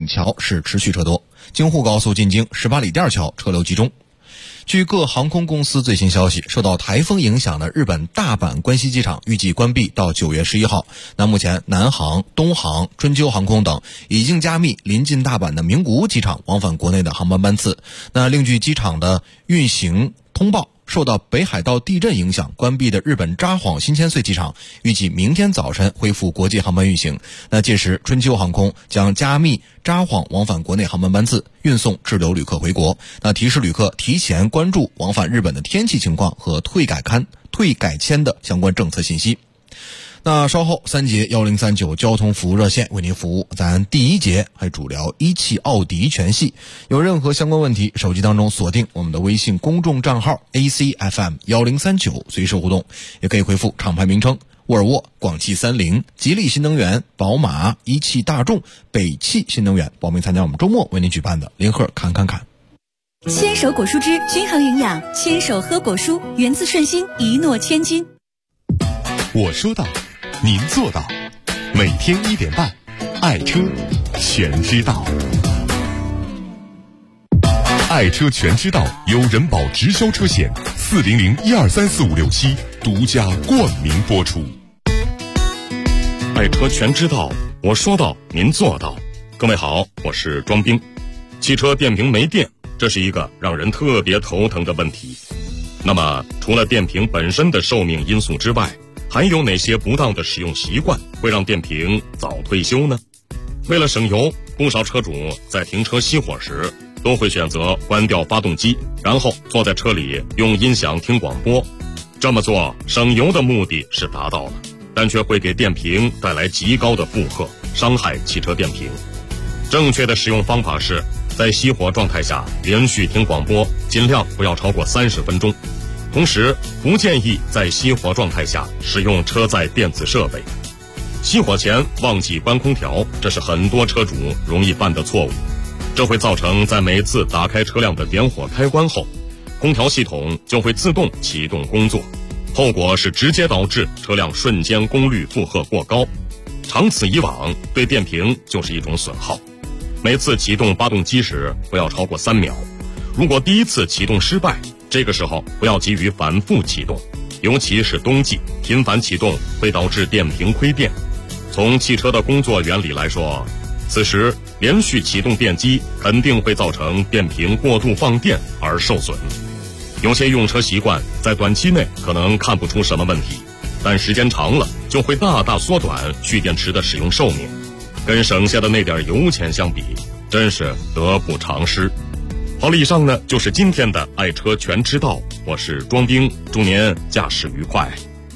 桥是持续车多，京沪高速进京18里店桥车流集中。据各航空公司最新消息，受到台风影响的日本大阪关西机场预计关闭到9月11号。那目前南航、东航、春秋航空等已经加密临近大阪的名古屋机场往返国内的航班班次。那另据机场的运行通报，受到北海道地震影响关闭的日本札幌新千岁机场预计明天早晨恢复国际航班运行。那届时春秋航空将加密札幌往返国内航班班次，运送滞留旅客回国。那提示旅客提前关注往返日本的天气情况和退改签的相关政策信息。那稍后3节1039交通服务热线为您服务。咱第1节还主聊一汽奥迪全系，有任何相关问题，手机当中锁定我们的微信公众账号 ACFM1039，随时互动，也可以回复厂牌名称沃尔沃、广汽30、吉利新能源、宝马、一汽大众、北汽新能源报名参加我们周末为您举办的零贺看。 牵手果蔬汁均衡营养，牵手喝果蔬，源自顺心，一诺千金。 我说到，您做到，每天1点半，爱车全知道。爱车全知道由人保直销车险400-1234567独家冠名播出。 爱车全知道，我说到，您做到。各位好，我是庄兵。汽车电瓶没电，这是一个让人特别头疼的问题。那么除了电瓶本身的寿命因素之外，还有哪些不当的使用习惯会让电瓶早退休呢？为了省油，不少车主在停车熄火时都会选择关掉发动机，然后坐在车里用音响听广播。这么做省油的目的是达到了，但却会给电瓶带来极高的负荷，伤害汽车电瓶。正确的使用方法是在熄火状态下连续听广播，尽量不要超过30分钟。同时不建议在熄火状态下使用车载电子设备。熄火前忘记关空调，这是很多车主容易犯的错误。这会造成在每次打开车辆的点火开关后，空调系统就会自动启动工作，后果是直接导致车辆瞬间功率负荷过高，长此以往对电瓶就是一种损耗。每次启动发动机时不要超过3秒，如果第一次启动失败，这个时候不要急于反复启动，尤其是冬季，频繁启动会导致电瓶亏电。从汽车的工作原理来说，此时连续启动电机肯定会造成电瓶过度放电而受损。有些用车习惯在短期内可能看不出什么问题，但时间长了就会大大缩短蓄电池的使用寿命，跟省下的那点油钱相比，真是得不偿失。好了，以上呢就是今天的爱车全知道，我是庄兵，祝您驾驶愉快。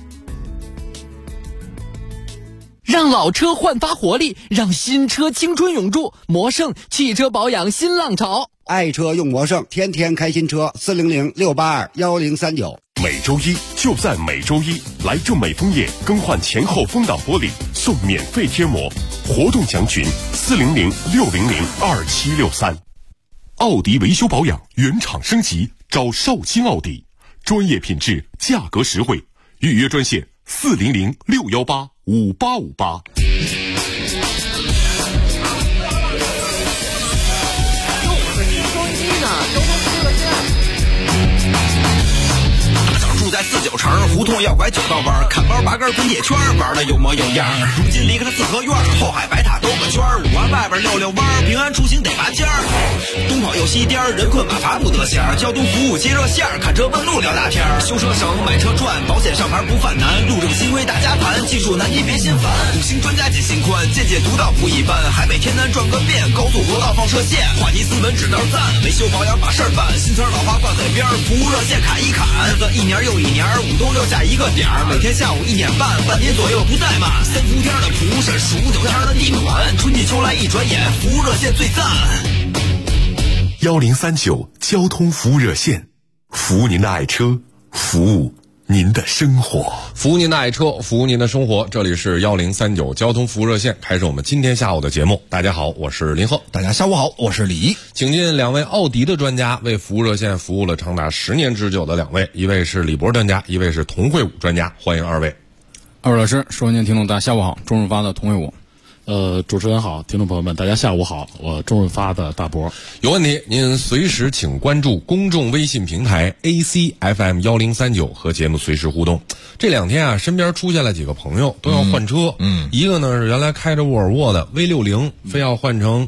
让老车焕发活力，让新车青春永驻。魔胜汽车保养新浪潮， 爱车用魔胜，天天开新车。400-682-1039。 每周一就在每周一，来正美枫叶更换前后风挡玻璃送免费贴膜，活动详询400-600-2763。奥迪维修保养原厂升级，找绍兴奥迪，专业品质，价格实惠，预约专线400-618-5858。 住在49城，胡同要拐9道弯，看包拔根滚铁圈，玩的有模有样。如今离开了四合院，后海白塔兜个圈，5环外边溜溜弯，平安出行得拔尖儿。东跑又西颠，人困马乏不得闲。交通服务接热线，看车问路聊大天。修车省，买车赚，保险上牌不犯难。路政新规大家谈，技术难题别心烦。5星专家解心宽，见解独到不一般。海北天南转个遍，高速国道放射线，话题斯文指道赞，维修保养把事儿办。新词老话挂嘴边，服务热线砍一砍。1年又1年，5冬6夏一个点儿，每天下午1点半，半年左右不怠慢。3伏天的蒲是数9天的地暖，春季秋来一转眼，服务热线最赞。 1039交通服务热线，服务您的爱车，服务您的生活， 服务您的爱车，服务您的生活。这里是1039交通服务热线，开始我们今天下午的节目。大家好，我是林鹤。 大家下午好，我是李。 请进2位奥迪的专家，为服务热线服务了长达10年之久的2位，一位是李博专家，一位是童慧武专家，欢迎2位。 2位老师，收音机听众大家下午好，中日发的童慧武。 主持人好，听众朋友们，大家下午好，我中润发的大博。 有问题您随时请关注公众微信平台 ACFM1039 和节目随时互动。这2天啊，身边出现了几个朋友都要换车，一个呢是原来开着沃尔沃的 V60，非要换成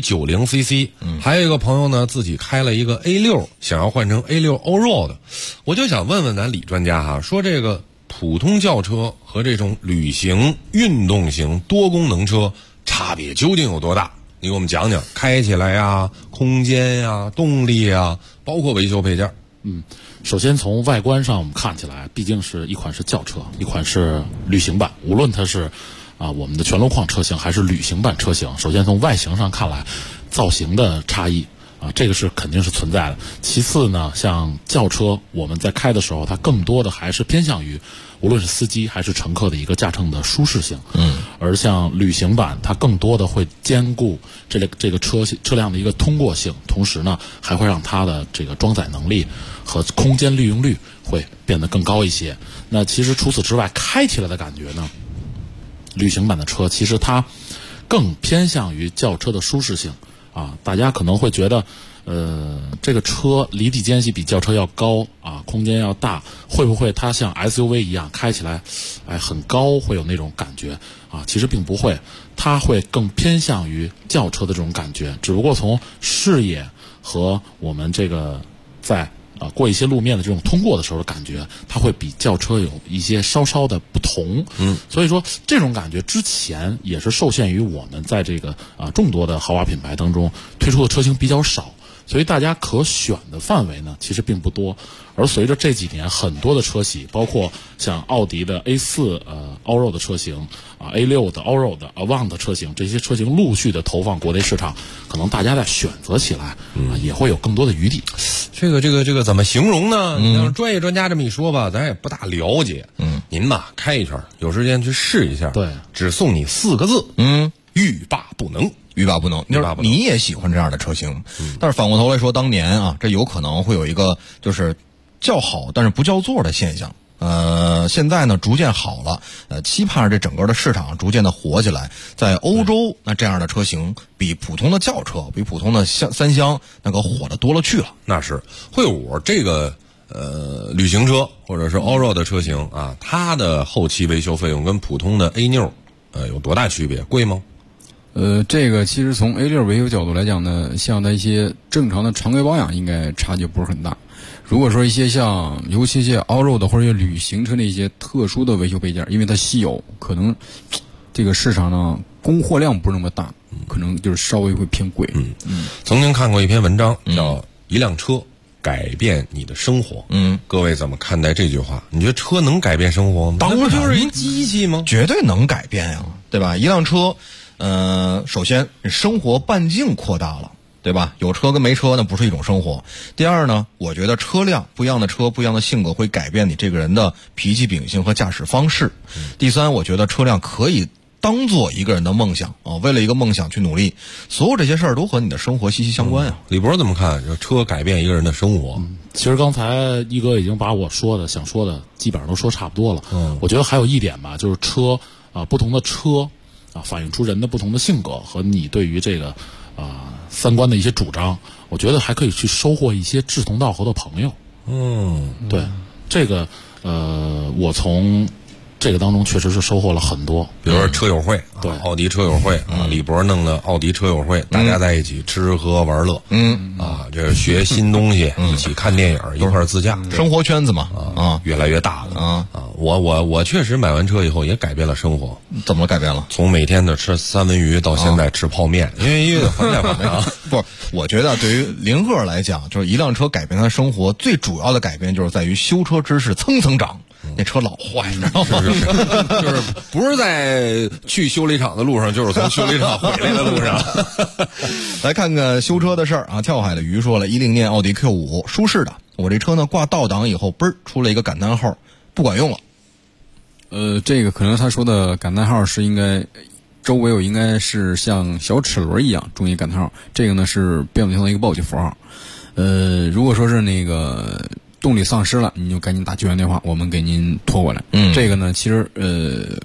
V90CC，还有一个朋友呢自己开了一个 A6，想要换成 A6 Allroad。我就想问问咱李专家哈，说这个普通轿车和这种旅行运动型多功能车差别究竟有多大？你给我们讲讲，开起来呀、空间呀、动力呀，包括维修配件。 首先从外观上我们看起来，毕竟是一款是轿车，一款是旅行版，无论它是我们的全路况车型还是旅行版车型，首先从外形上看来，造型的差异这个是肯定是存在的。其次呢，像轿车我们在开的时候，它更多的还是偏向于无论是司机还是乘客的一个驾乘的舒适性。而像旅行版，它更多的会兼顾这个车辆的一个通过性，同时呢，还会让它的这个装载能力和空间利用率会变得更高一些。那其实除此之外，开起来的感觉呢，旅行版的车其实它更偏向于轿车的舒适性。大家可能会觉得，这个车离地间隙比轿车要高空间要大，会不会它像 SUV 一样开起来，很高，会有那种感觉其实并不会，它会更偏向于轿车的这种感觉，只不过从视野和我们这个在过一些路面的这种通过的时候的感觉，它会比轿车有一些稍稍的不同。所以说这种感觉之前也是受限于我们在这个众多的豪华品牌当中推出的车型比较少，所以大家可选的范围呢其实并不多。而随着这几年很多的车企，包括像奥迪的 A4 Allroad 的车型A6 的 Allroad 的 Avant 的车型，这些车型陆续的投放国内市场，可能大家在选择起来也会有更多的余地。 这个怎么形容呢？让专业专家这么一说吧，咱也不大了解。您吧开一圈，有时间去试一下。 对， 只送你4个字，欲罢不能。 欲罢不能，你也喜欢这样的车型，但是反过头来说，当年这有可能会有一个就是叫好但是不叫座的现象。现在呢逐渐好了，期盼着这整个的市场逐渐的活起来。在欧洲，那这样的车型比普通的轿车、比普通的三厢那个火的多了去了。 那是会我这个旅行车或者是 Allroad 的车型它的后期维修费用跟普通的 A6 有多大区别？贵吗？ 这个其实从 A6 维修角度来讲呢，像它一些正常的常规保养应该差距不是很大。如果说一些像尤其一些 Allroad 或者旅行车的一些特殊的维修配件，因为它稀有，可能这个市场上供货量不是那么大，可能就是稍微会偏贵。 曾经看过一篇文章叫一辆车改变你的生活。各位怎么看待这句话？你觉得车能改变生活吗？ 当然， 不就是一机器吗？ 绝对能改变呀，对吧？一辆车首先生活半径扩大了，对吧？有车跟没车那不是一种生活。第二呢，我觉得车辆不一样的车不一样的性格会改变你这个人的脾气秉性和驾驶方式。第三，我觉得车辆可以当做一个人的梦想为了一个梦想去努力，所有这些事儿都和你的生活息息相关呀。 李博怎么看？就车改变一个人的生活？ 其实刚才一哥已经把我想说的基本上都说差不多了。我觉得还有一点吧，就是车不同的车反映出人的不同的性格和你对于这个三观的一些主张，我觉得还可以去收获一些志同道合的朋友。对，这个我从这个当中确实是收获了很多。 比如说车友会， 对， 奥迪车友会李博弄的奥迪车友会，大家在一起吃喝玩乐，这学新东西，一起看电影，一块自驾， 生活圈子嘛， 越来越大了我确实买完车以后也改变了生活。 怎么改变了？ 从每天的吃三文鱼到现在吃泡面，因为还债还债不，我觉得对于林鹤来讲，就是一辆车改变他生活最主要的改变就是在于修车知识蹭蹭涨。那车老坏，你知道吗？ 就是不是在去修理厂的路上，就是从修理厂回来的路上。 来看看修车的事儿跳海的鱼说了，10年奥迪 Q5 舒适的，我这车呢挂倒档以后，嘣出了一个感叹号，不管用了。 这个可能他说的感叹号是应该周围应该是像小齿轮一样中一感叹号，这个呢是变速箱的一个报警符号。如果说是那个动力丧失了，你就赶紧打救援电话，我们给您拖过来。这个呢其实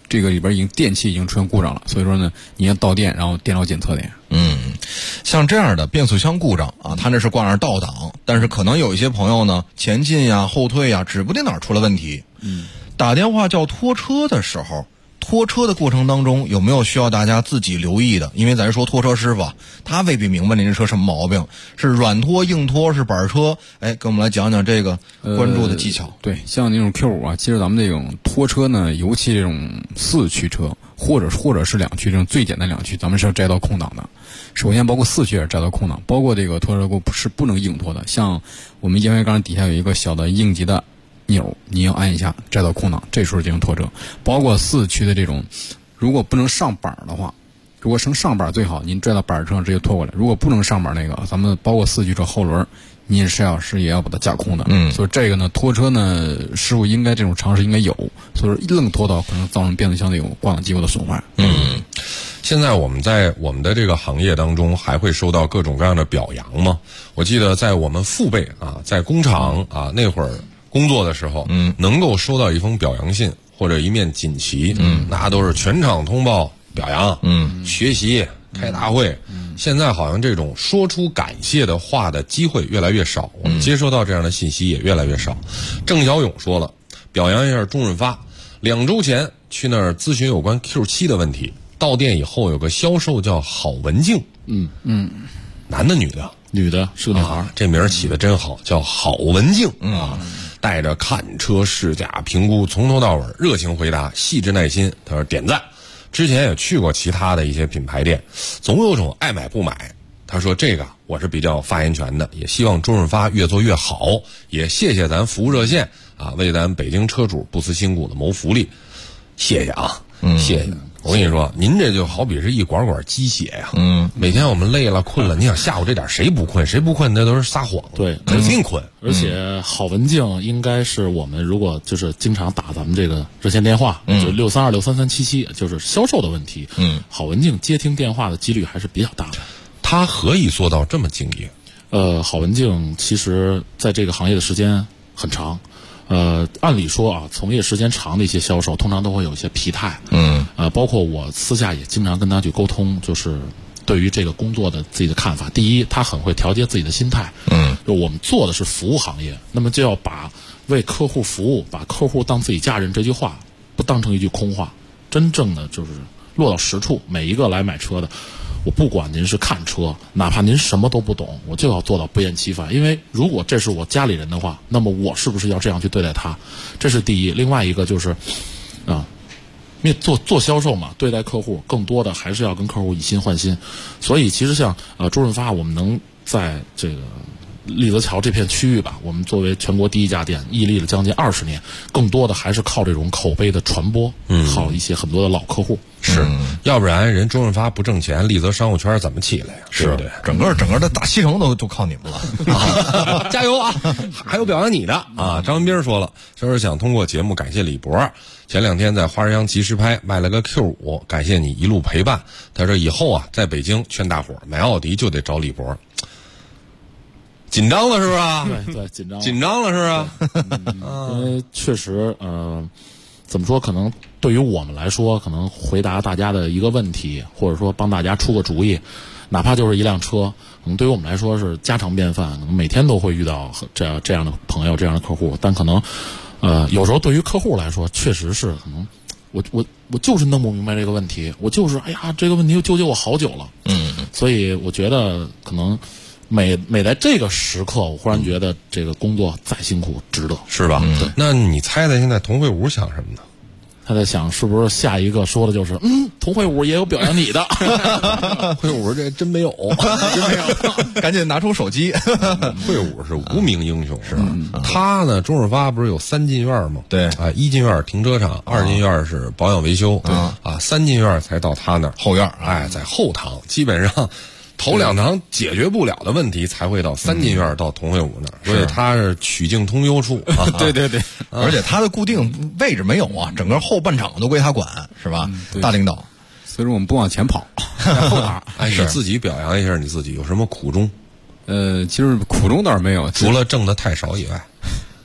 这个里边电器已经出现故障了，所以说呢，你要到店，然后电脑检测点。 像这样的变速箱故障啊，它那是挂上倒档，但是可能有一些朋友呢，前进呀、后退呀，指不定哪儿出了问题。打电话叫拖车的时候，拖车的过程当中有没有需要大家自己留意的？因为咱说拖车师傅啊，他未必明白您这车什么毛病，是软拖、硬拖，是板车。哎，跟我们来讲讲这个关注的技巧。 对，像那种 Q5啊，其实咱们这种拖车呢，尤其这种4驱车，或者是2驱这种最简单2驱，咱们是要摘到空档的。首先包括4驱也是摘到空档，包括这个拖车是不能硬拖的。像我们烟灰缸底下有一个小的应急的钮，你要按一下摘到空档，这时候进行拖车。包括4驱的这种，如果不能上板的话，如果能上板最好，您拽到板车上直接拖过来。如果不能上板那个，咱们包括4驱车后轮，您也要把它架空的。所以这个呢，拖车呢，师傅应该这种常识应该有，所以说愣拖到可能造成变速箱的有挂档机构的损坏。 现在我们在我们的这个行业当中还会收到各种各样的表扬吗？我记得在我们父辈啊，在工厂啊那会儿工作的时候，能够收到一封表扬信或者一面锦旗，那都是全场通报表扬，学习开大会。现在好像这种说出感谢的话的机会越来越少，我们接收到这样的信息也越来越少。郑小勇说了，表扬一下钟润发，2周前去那儿咨询有关 Q7 的问题，到店以后有个销售叫郝文静，男的女的？ 女的，是个女孩。 这名儿起得真好，叫郝文静啊。带着看车试驾评估，从头到尾热情回答，细致耐心。他说点赞。之前也去过其他的一些品牌店，总有种爱买不买。他说这个我是比较有发言权的，也希望钟润发越做越好，也谢谢咱服务热线啊，为咱北京车主不辞辛苦的谋福利，谢谢啊，谢谢。我跟你说，您这就好比是一管管鸡血呀。每天我们累了困了，你想下午这点谁不困？谁不困那都是撒谎。 对， 肯定困。 而且郝文静应该是我们如果就是经常打咱们这个热线电话，就632633377，就是销售的问题。郝文静接听电话的几率还是比较大的。 他何以做到这么敬业？ 郝文静其实在这个行业的时间很长。按理说啊，从业时间长的一些销售，通常都会有一些疲态。包括我私下也经常跟他去沟通，就是对于这个工作的自己的看法。第一，他很会调节自己的心态。就我们做的是服务行业，那么就要把为客户服务，把客户当自己家人这句话不当成一句空话，真正的就是落到实处。每一个来买车的，我不管您是看车，哪怕您什么都不懂，我就要做到不厌其烦。因为如果这是我家里人的话，那么我是不是要这样去对待他？这是第一。另外一个就是因为做销售嘛，对待客户更多的还是要跟客户以心换心。所以其实像周润发，我们能在这个立泽桥这片区域吧，我们作为全国第一家店，屹立了将近20年，更多的还是靠这种口碑的传播，靠一些很多的老客户。 是，要不然人周润发不挣钱，立泽商务圈怎么起来呀？ 是对不对？ 整个的大西城都靠你们了。 加油啊！还有表扬你的啊！张文斌说了，说是想通过节目感谢李博，前2天在花市乡及时拍卖了个 Q5，感谢你一路陪伴。他说以后啊，在北京劝大伙买奥迪就得找李博。紧张了是吧？ 对， 紧张了是吧？ 因为确实，怎么说？可能对于我们来说，可能回答大家的一个问题，或者说帮大家出个主意，哪怕就是一辆车，可能对于我们来说是家常便饭，可能每天都会遇到这样的朋友、这样的客户。但可能，有时候对于客户来说，确实是可能，我就是弄不明白这个问题，我就是哎呀，这个问题又纠结我好久了。所以我觉得可能。每在这个时刻，我忽然觉得这个工作再辛苦值得， 是吧？对。那你猜猜现在童慧武想什么呢？ 他在想是不是下一个说的就是童慧武也有表扬你的。 慧武这真没有， 真没有，赶紧拿出手机。 慧武是无名英雄，是吧？他呢，周润发不是有3进院吗？ 对啊，1进院停车场，2进院是保养维修，3进院才到他那儿后院， 在后堂，基本上。头2堂解决不了的问题，才会到3进院到童慧武那儿，所以他是曲径通幽处。 对，而且他的固定位置没有啊，整个后半场都归他管，是吧？大领导， 所以说我们不往前跑，后塔。 你自己表扬一下你自己，有什么苦衷？ 其实苦衷倒是没有， 除了挣的太少以外。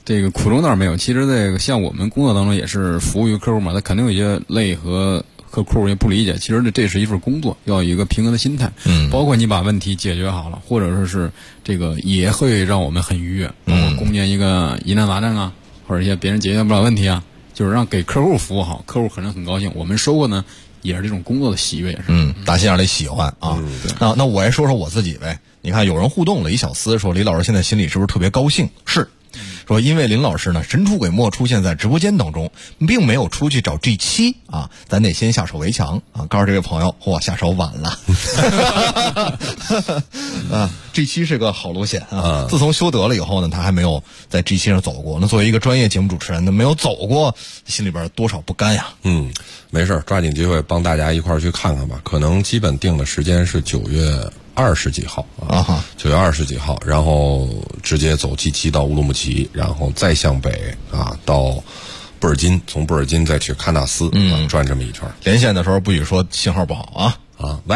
这个苦衷倒是没有。其实这个像我们工作当中也是服务于客户嘛，他肯定有一些累和客户也不理解。其实这是一份工作，要有一个平衡的心态。包括你把问题解决好了，或者说是这个也会让我们很愉悦。包括攻坚一个疑难杂症啊，或者一些别人解决不了问题啊，就是让给客户服务好，客户可能很高兴，我们收获呢也是这种工作的喜悦。 打心眼里喜欢啊。那我也说说我自己呗。你看有人互动了，一小思说李老师现在心里是不是特别高兴？是。说因为林老师呢神出鬼没出现在直播间当中，并没有出去找 G7 啊，咱得先下手为强啊。告诉这位朋友，下手晚了。G7 是个好路线啊。自从修得了以后呢，他还没有在 G7 上走过。那作为一个专业节目主持人，他没有走过，心里边多少不甘呀。 没事，抓紧机会帮大家一块儿去看看吧。可能基本定的时间是9月20几号啊，9月20几号，然后直接走 G7 到乌鲁木齐，然后再向北啊到布尔津，从布尔津再去喀纳斯，转这么一圈。 连线的时候不许说信号不好啊。喂，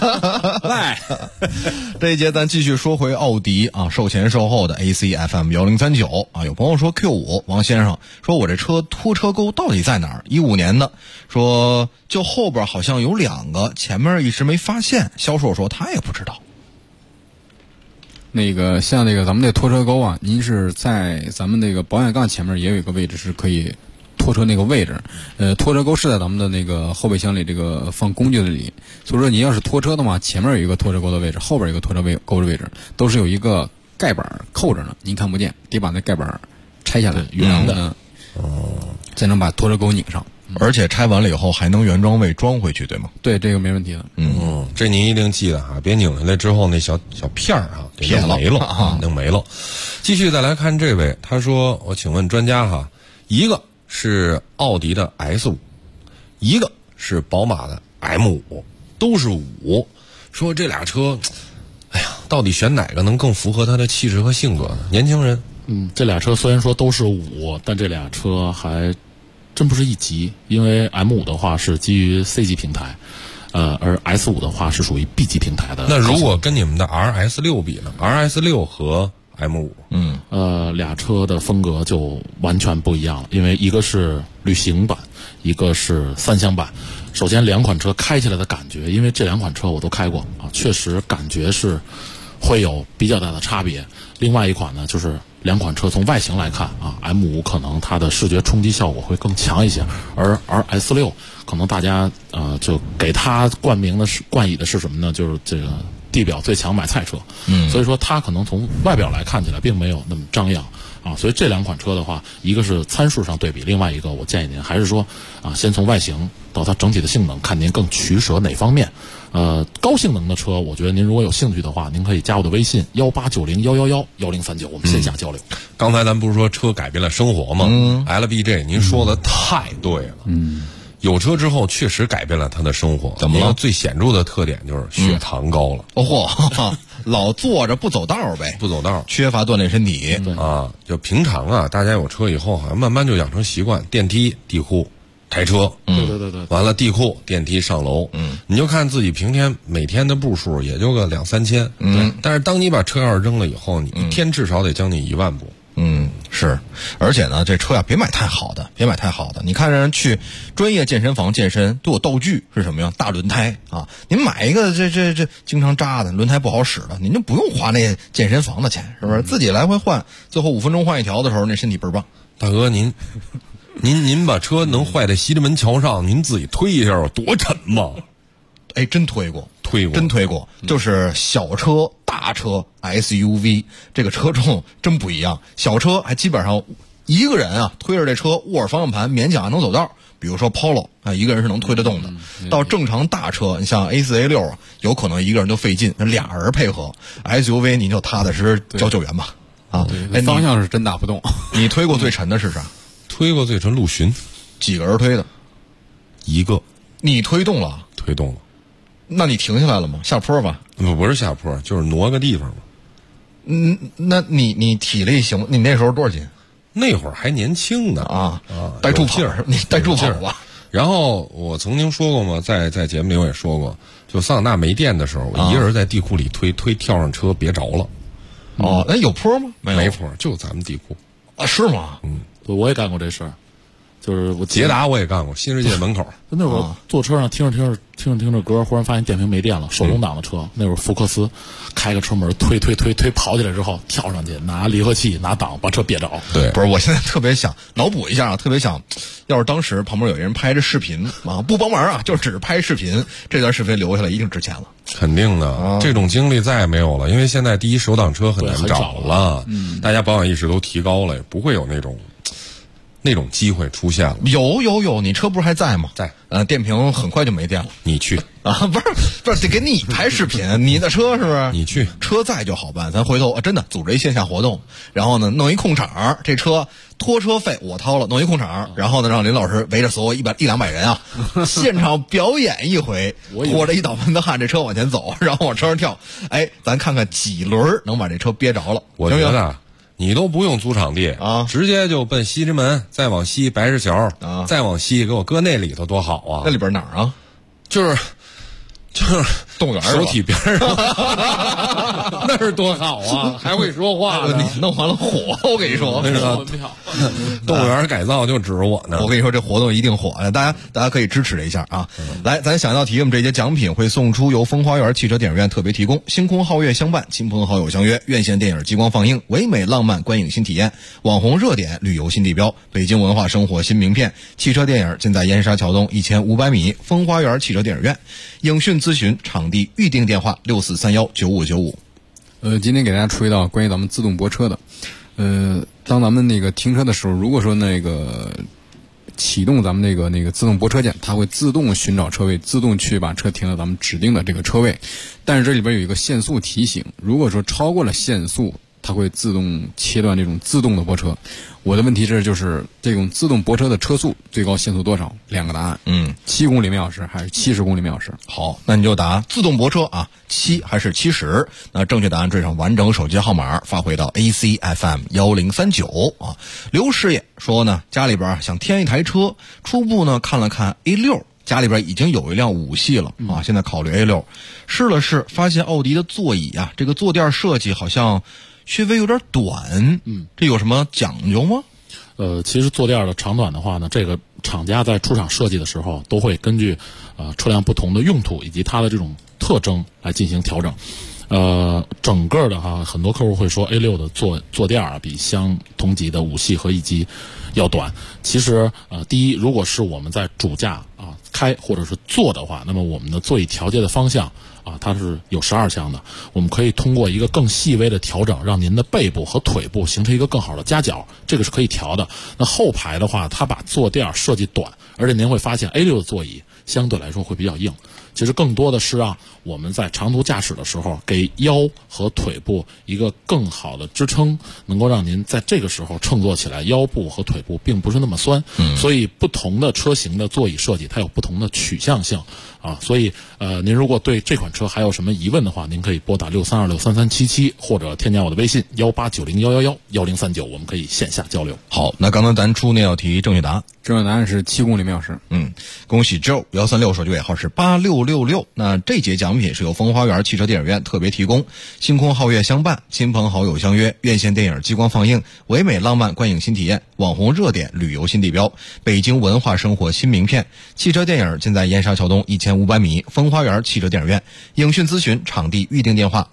这一节咱继续说回奥迪啊，售前售后的 ACFM 1039啊。有朋友说 Q5， 王先生说我这车拖车钩到底在哪儿？15年的，说就后边好像有2个，前面一直没发现。销售说他也不知道。 那个像那个咱们这拖车钩啊，您是在咱们那个保险杠前面也有一个位置是可以拖车那个位置，拖车钩是在咱们的那个后备箱里这个放工具的里，所以说你要是拖车的话，前面有一个拖车钩的位置，后边有一个拖车钩的位置，都是有一个盖板扣着呢，您看不见，得把那盖板拆下来，圆的，才能把拖车钩拧上。 而且拆完了以后还能原装位装回去，对吗？ 对，这个没问题的。 这您一定记得啊，别拧下来之后那小片儿啊，给弄没了啊，弄没了。继续再来看这位，他说：“我请问专家哈，一个是奥迪的 S5， 一个是宝马的 M5， 都是5。说这俩车，哎呀，到底选哪个能更符合他的气质和性格呢？年轻人， 这俩车虽然说都是5，但这俩车还真不是一级，因为 M5 的话是基于 C 级平台，而 S5 的话是属于 B 级平台的。 那如果跟你们的 RS6 比呢 ？RS6 和 M5， 俩车的风格就完全不一样了，因为一个是旅行版，一个是3厢版。首先2款车开起来的感觉，因为这2款车我都开过啊，确实感觉是会有比较大的差别。另外一款呢，就是2款车从外形来看啊 ，M5 可能它的视觉冲击效果会更强一些，而 S6 可能大家就给它冠以的是什么呢？就是这个地表最强买菜车，所以说它可能从外表来看起来并没有那么张扬啊，所以这2款车的话，一个是参数上对比，另外一个我建议您还是说啊，先从外形到它整体的性能，看您更取舍哪方面。高性能的车，我觉得您如果有兴趣的话，您可以加我的微信1890111039，我们线下交流。 刚才咱不是说车改变了生活吗？LBJ， 您说的太对了。有车之后确实改变了他的生活。 怎么了？ 最显著的特点就是血糖高了。 老坐着不走道呗， 不走道， 缺乏锻炼身体啊。就平常啊，大家有车以后好像慢慢就养成习惯，电梯、地库。开车， 对， 完了地库电梯上楼，你就看自己每天的步数也就个2-3千，但是当你把车钥匙扔了以后，你一天至少得将近1万步， 是，而且呢，这车呀别买太好的，你看人去专业健身房健身都有道具是什么呀？大轮胎啊，您买一个这经常扎的轮胎不好使的，您就不用花那健身房的钱，是不是？自己来回换，最后5分钟换一条的时候，那身体倍儿棒。 大哥您把车能坏在西直门桥上，您自己推一下有多沉吗？ 真推过， 真推过，就是小车、大车、SUV 这个车重真不一样。小车还基本上一个人啊推着这车握着方向盘，勉强还能走道。比如说 Polo 啊，一个人是能推得动的。到正常大车，你像 A4、A6 啊，有可能一个人就费劲，俩人配合。SUV 你就踏踏实实叫救援吧。 方向是真打不动。 你推过最沉的是啥？ 推过最沉陆巡， 几个人推的？ 一个。 你推动了？ 推动了。 那你停下来了吗？下坡吧？ 不是下坡，就是挪个地方嘛。 那你体力行吗？你那时候多少斤？ 那会儿还年轻呢带助跑，你带助跑吧。 然后我曾经说过嘛，在节目里我也说过，就桑塔纳没电的时候，我一个人在地库里推跳上车别着了。 那有坡吗？ 没坡，就咱们地库。 啊？是吗？ 对，我也干过这事儿，就是我捷达我也干过，新世界门口。 那会儿坐车上听着歌，忽然发现电瓶没电了，手动挡的车，那会儿福克斯，开个车门推跑起来之后跳上去，拿离合器拿档把车憋着。 对， 不是，我现在特别想脑补一下啊，特别想，要是当时旁边有人拍着视频啊，不帮忙啊，就只是拍视频，这段视频留下来一定值钱了。 肯定的，这种经历再也没有了，因为现在第一手挡车很难找了，大家保养意识都提高了，也不会有那种机会出现了。 有，你车不是还在吗？ 在。 电瓶很快就没电了。 你去啊？不是，得给你拍视频，你的车是不是？ 你去， 车在就好办。咱回头真的组织一线下活动，然后呢弄一空场，这车拖车费我掏了，弄一空场，然后呢让林老师围着所有100-200人啊，现场表演一回，拖着一大盆的汗，这车往前走，然后往车上跳。哎，咱看看几轮能把这车憋着了。 我觉得你都不用租场地啊， 直接就奔西直门，再往西白石桥啊， 再往西给我搁那里头多好啊！ 那里边哪儿啊？ 就是动物园首体边上，那是多好啊！还会说话呢， 你弄完了火，我跟你说， 动物园改造就指着我呢。 我跟你说，这活动一定火的，大家可以支持一下啊！来，咱想到题，我们这些奖品会送出由风花园汽车电影院特别提供，星空皓月相伴，亲朋好友相约，院线电影激光放映，唯美浪漫观影新体验，网红热点旅游新地标，北京文化生活新名片，汽车电影尽在燕莎桥东1500米风花园汽车电影院。影讯咨询场地预订电话64319595。 今天给大家出一道关于咱们自动泊车的。当咱们那个停车的时候，如果说那个启动咱们那个自动泊车键，它会自动寻找车位，自动去把车停到咱们指定的这个车位。但是这里边有一个限速提醒，如果说超过了限速，它会自动切断这种自动的泊车。我的问题是，就是这种自动泊车的车速最高限速多少？2个答案，7公里每小时还是70公里每小时？ 好，那你就答自动泊车啊，7还是70？那正确答案缀上完整手机号码，发回到 ACFM1039啊。刘师爷说呢，家里边想添一台车，初步呢看了看 A6。家里边已经有一辆5系了啊，现在考虑 A6， 试了试，发现奥迪的座椅啊，这个坐垫设计好像稍微有点短，这有什么讲究吗？ 其实坐垫的长短的话呢，这个厂家在出厂设计的时候都会根据车辆不同的用途以及它的这种特征来进行调整。整个的很多客户会说 A6 的坐垫啊比相同级的5系和1级要短。其实第一，如果是我们在主驾开或者是坐的话，那么我们的座椅调节的方向它是有12项的，我们可以通过一个更细微的调整，让您的背部和腿部形成一个更好的夹角，这个是可以调的。那后排的话，它把坐垫设计短，而且您会发现 A6 的座椅相对来说会比较硬。其实更多的是让我们在长途驾驶的时候给腰和腿部一个更好的支撑，能够让您在这个时候乘坐起来腰部和腿部并不是那么酸。所以不同的车型的座椅设计它有不同的取向性啊。所以您如果对这款车还有什么疑问的话，您可以拨打63263377或者添加我的微信18901111039，我们可以线下交流。 好，那刚才咱出那道题正确答案， 正确答案是7公里每小时。 恭喜 Joe136，手机尾号是8666。那这节奖品是由风花园汽车电影院特别提供，星空皓月相伴，亲朋好友相约，院线电影激光放映，唯美浪漫观影新体验，网红热点旅游新地标，北京文化生活新名片，汽车电影尽在燕莎桥东1500米风花园汽车电影院。影讯咨询场地预订电话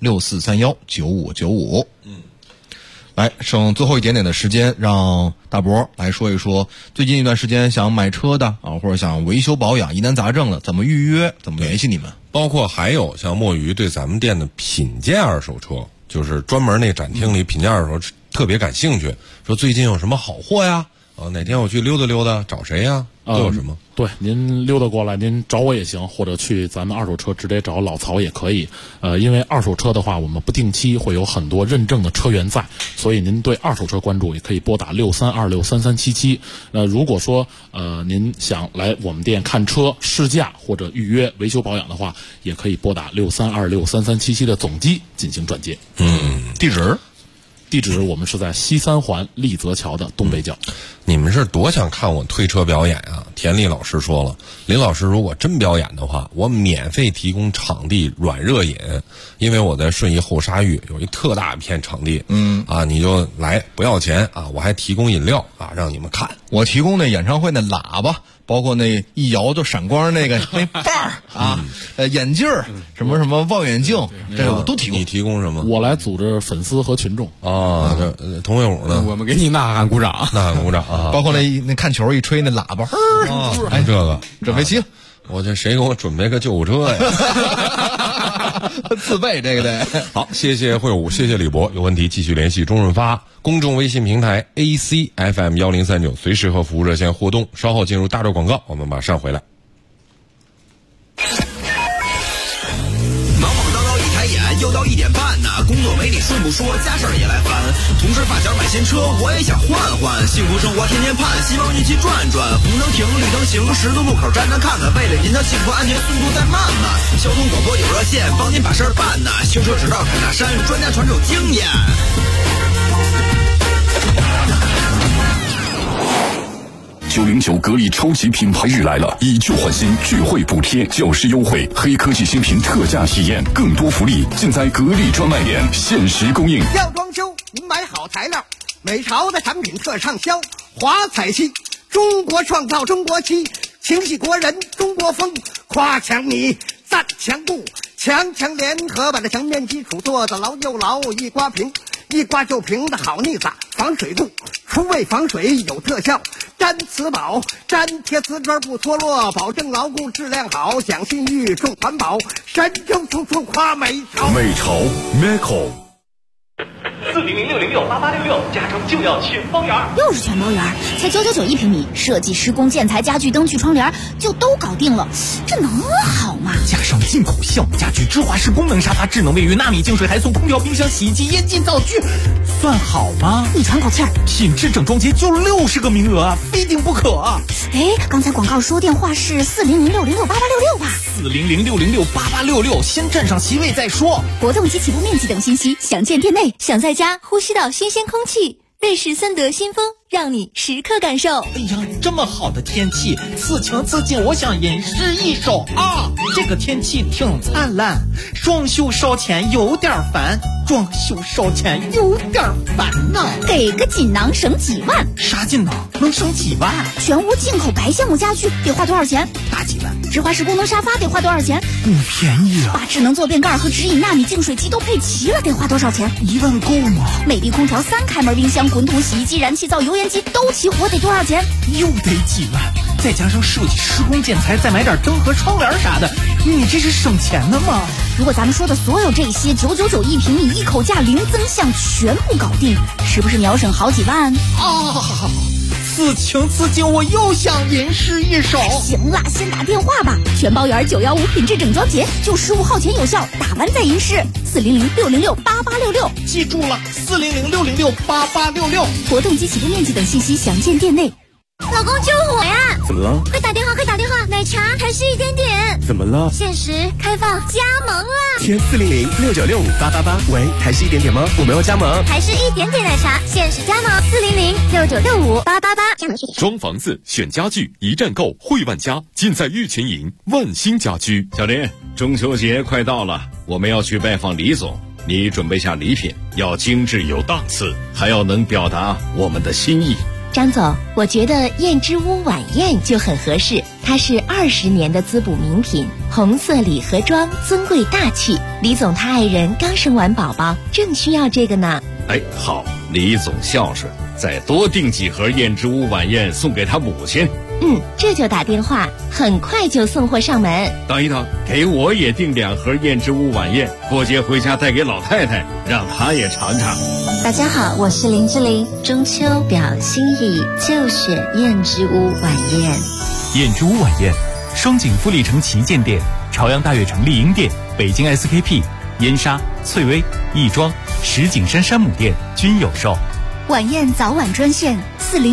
64319595。来，剩最后一点点的时间，让大伯来说一说最近一段时间想买车的或者想维修保养疑难杂症的，怎么预约，怎么联系你们？ 包括还有像墨鱼对咱们店的品鉴二手车，就是专门那展厅里品鉴二手车特别感兴趣，说最近有什么好货呀？哪天我去溜达溜达，找谁呀？都有什么？ 对，您溜达过来，您找我也行，或者去咱们二手车直接找老曹也可以。因为二手车的话，我们不定期会有很多认证的车源在，所以您对二手车关注也可以拨打63263377。如果说您想来我们店看车试驾或者预约维修保养的话，也可以拨打63263377的总机进行转接。 地址地址我们是在西三环立泽桥的东北角。 你们是多想看我推车表演啊？田丽老师说了，林老师如果真表演的话，我免费提供场地软热饮，因为我在顺义后沙峪有一特大片场地，你就来不要钱啊，我还提供饮料啊，让你们看。 我提供那演唱会那喇叭，包括那一摇就闪光那个那把儿啊，眼镜儿，什么望远镜，这个我都提供。 你提供什么？ 我来组织粉丝和群众啊。这童会武呢？ 我们给你呐喊鼓掌， 呐喊鼓掌啊！ 包括那看球一吹那喇叭， 哎，这个准备齐。 我这谁给我准备个救护车呀？ 自备这个得。 好，谢谢会武，谢谢李博。有问题继续联系中润发公众微信平台 ACFM1039，随时和服务热线互动。稍后进入大洲广告，我们马上回来。 又到1点半呢，工作没你顺不说，家事儿也来烦。同事发小买新车，我也想换换。幸福生活天天盼，希望一起转转。红灯停，绿灯行，十字路口站站看看。为了您的幸福安全，速度再慢呢。交通广播有热线，帮您把事儿办呢。修车只到凯大山，专家传授经验。 909格力超级品牌日来了，以旧换新，聚会补贴，教师优惠，黑科技新品特价体验，更多福利尽在格力专卖店，限时供应。 要装修，您买好材料，美潮的产品特畅销，华彩漆，中国创造中国漆，情系国人中国风，夸墙米，赞墙布，强联合把这墙面基础做得牢又牢，一刮平，一刮就平的好腻子，防水度，除味防水有特效，粘瓷宝，粘贴瓷砖不脱落，保证牢固质量好，讲信誉重环保，神州处处夸美潮。 美潮 Meco。 400-606-8866，加州就要全包圆。 又是全包圆，才999一平米，设计、施工、建材、家具、灯具、窗帘就都搞定了，这能好吗？ 加上进口酵母家具、芝华士功能沙发、智能卫浴、纳米净水，还送空调、冰箱、洗衣机、烟禁灶具，算好吗？ 你喘口气儿， 品质整装节就60个名额啊，非订不可啊！ 哎，刚才广告说电话是400-606-8866吧 ？400-606-8866，先占上席位再说。 活动及起步面积等信息详见店内。想在家呼吸到新鲜空气，瑞士森德新风让你时刻感受。 哎呀，这么好的天气，此情此景，我想吟诗一首啊！这个天气挺灿烂，装修烧钱有点烦，装修烧钱有点烦呐。 给个锦囊省几万？ 啥锦囊能省几万？ 全屋进口白橡木家具得花多少钱？ 大几万。 芝华士功能沙发得花多少钱？ 不便宜啊。 把智能坐便盖和直饮纳米净水机都配齐了，得花多少钱 ？1万够吗？ 美的空调、3开门冰箱、滚筒洗衣机、燃气灶、油烟机都齐活，得多少钱？ 又得几万，再加上设计、施工、建材，再买点灯和窗帘啥的，你这是省钱的吗？ 如果咱们说的所有这些999一平米，一口价零增项，全部搞定，是不是秒省好几万？ 啊！此情此景，我又想吟诗一首。 行了，先打电话吧。全包圆915品质整装节，就15号前有效，打完再吟诗。400-606-8866， 记住了，400-606-8866。 活动及起步面积等信息详见店内。 老公救火呀！ 怎么了？ 快打电话，快打电话！奶茶还是1点点。 怎么了？ 限时开放加盟了。 填400-696-5888。喂，还是1点点吗？我们要加盟。 还是1点点奶茶，限时加盟400-6965-888。加盟具体。 装房子选家具，一站购汇万家，尽在玉泉营万兴家居。 小林，中秋节快到了，我们要去拜访李总，你准备下礼品，要精致有档次，还要能表达我们的心意。 张总，我觉得燕之屋晚宴就很合适，它是20年的滋补名品，红色礼盒装，尊贵大气。李总他爱人刚生完宝宝，正需要这个呢。 哎，好，李总孝顺，再多订几盒燕之屋晚宴送给他母亲。 这就打电话，很快就送货上门。 等一等，给我也订2盒燕之屋晚宴，过节回家带给老太太，让她也尝尝。 大家好，我是林志玲，中秋表心意就选燕之屋晚宴。 燕之屋晚宴，双井富力城旗舰店、朝阳大悦城丽婴店、北京 SKP、燕莎、翠微、亦庄、石景山山姆店均有售。 晚宴早晚专线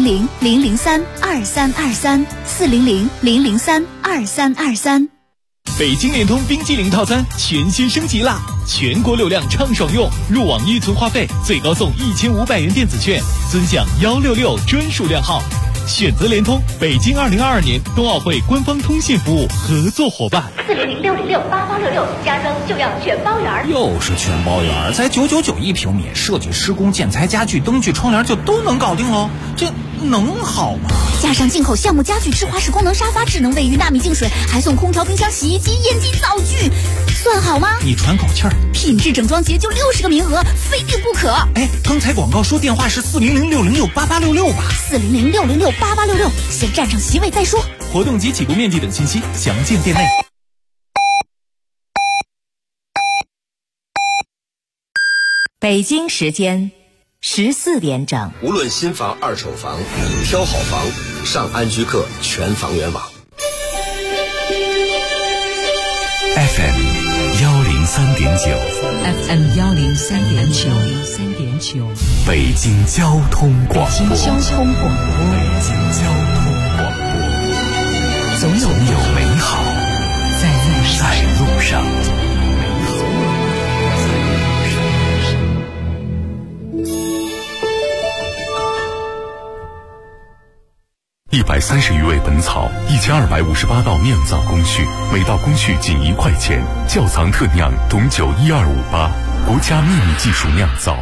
400-003-2323，400-003-2323。 北京联通冰激凌套餐全新升级啦！全国流量畅爽用，入网预存话费最高送1500元电子券，尊享166专属量号。选择联通，北京2022年冬奥会官方通信服务合作伙伴。 400-606-8866，家装就要全包圆。 又是全包圆，才999一平米，设计、施工、建材、家具、灯具、窗帘就都能搞定喽，这能好吗？ 加上进口橡木家具、智华式功能沙发、智能卫浴、纳米净水，还送空调、冰箱、洗衣机、烟机、灶具，算好吗？ 你喘口气儿， 品质整装节就60个名额，非订不可。 哎，刚才广告说电话是400-606-8866吧 400-606-8866，先占上席位再说。 活动及起步面积等信息详见店内。 北京时间14点整。 无论新房、二手房，挑好房，上安居客全房源网。 FM 103.9 北京交通广播。总有美好在路上。130余味本草，1258道酿造工序，每道工序仅1块钱。窖藏特酿董酒12588，国家秘密技术酿造。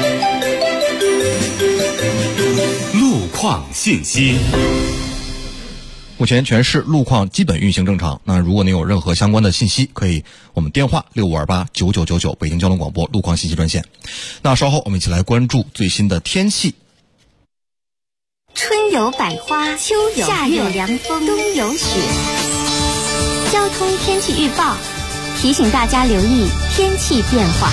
路况信息。 目前全市路况基本运行正常。那如果您有任何相关的信息，可以我们电话65289999北京交通广播路况信息专线。那稍后我们一起来关注最新的天气。 春有百花，秋有夏有凉风，冬有雪。交通天气预报提醒大家留意天气变化。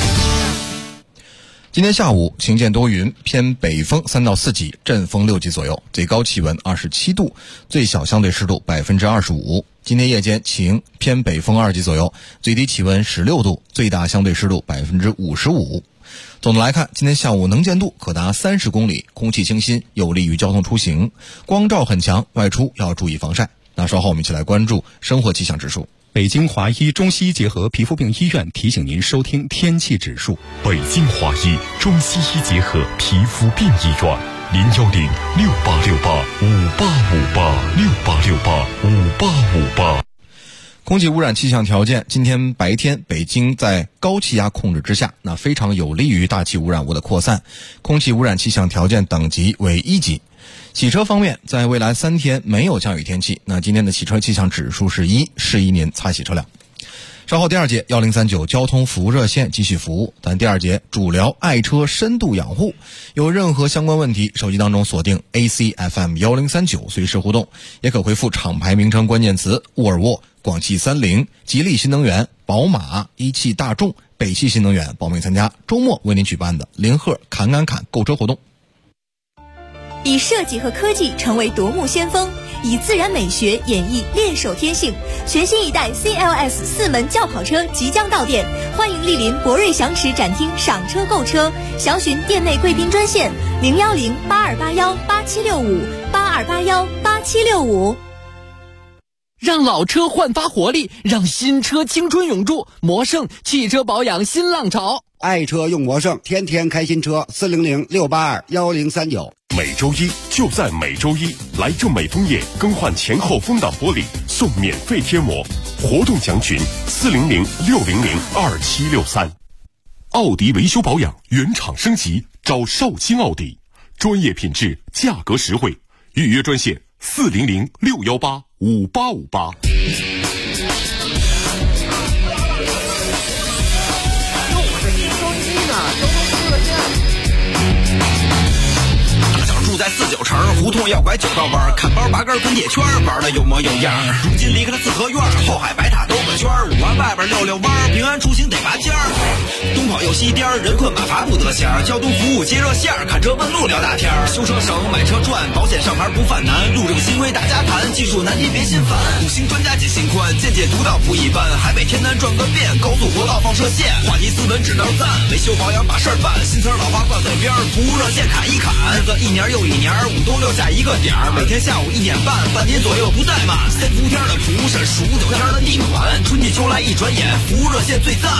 今天下午晴间多云，偏北风3到4级，阵风6级左右，最高气温27度，最小相对湿度25%。今天夜间晴，偏北风2级左右，最低气温16度，最大相对湿度55%。总的来看，今天下午能见度可达30公里，空气清新，有利于交通出行，光照很强，外出要注意防晒。那稍后我们一起来关注生活气象指数。 北京华医中西医结合皮肤病医院提醒您收听天气指数。北京华医中西医结合皮肤病医院，010-6868-5858，6868-5858。 空气污染气象条件，今天白天北京在高气压控制之下，那非常有利于大气污染物的扩散，空气污染气象条件等级为1级。洗车方面，在未来3天没有降雨天气，那今天的洗车气象指数是1，适宜您擦洗车辆。稍后第2节1039交通服务热线继续服务，但第2节主聊爱车深度养护，有任何相关问题，手机当中锁定 ACFM 1039随时互动，也可回复厂牌名称关键词沃尔沃、广汽30、吉利新能源、宝马、一汽大众、北汽新能源报名参加周末为您举办的零赫侃购车活动。 以设计和科技成为夺目先锋，以自然美学演绎猎手天性，全新一代 CLS 4门轿跑车即将到店，欢迎莅临博瑞祥驰展厅赏车购车，详询店内贵宾专线010-8281-8765，8281-8765。 让老车焕发活力，让新车青春永驻。魔胜汽车保养新浪潮， 爱车用魔胜，天天开新车，400-682-1039。 每周一就在每周一，来正美枫叶更换前后风挡玻璃送免费贴膜，活动详询400-600-2763。奥迪维修保养原厂升级，找绍兴奥迪，专业品质，价格实惠，预约专线400-618-5858。 住在49城，胡同要拐9道弯，看包拔根滚铁圈，玩的有模有样。如今离开了四合院，后海白塔都个圈，5环外边溜溜弯，平安出行得拔尖儿。东跑右西颠，人困马乏不得闲儿。交通服务接热线，看车问路聊大天儿。修车省，买车赚，保险上牌不犯难。路政新规大家谈，技术难题别心烦。5星专家解心宽，见解独到不一般。海北天南转个遍，高速国道放射线。话题斯文只当赞，维修保养把事儿办。新词老话挂嘴边，服务热线砍一砍。日子一年又一年，5冬6夏一个点儿。每天下午1点半，半点左右不怠慢。3伏天的蒲是数9天的地款，春季秋来一转眼，服务热线最赞。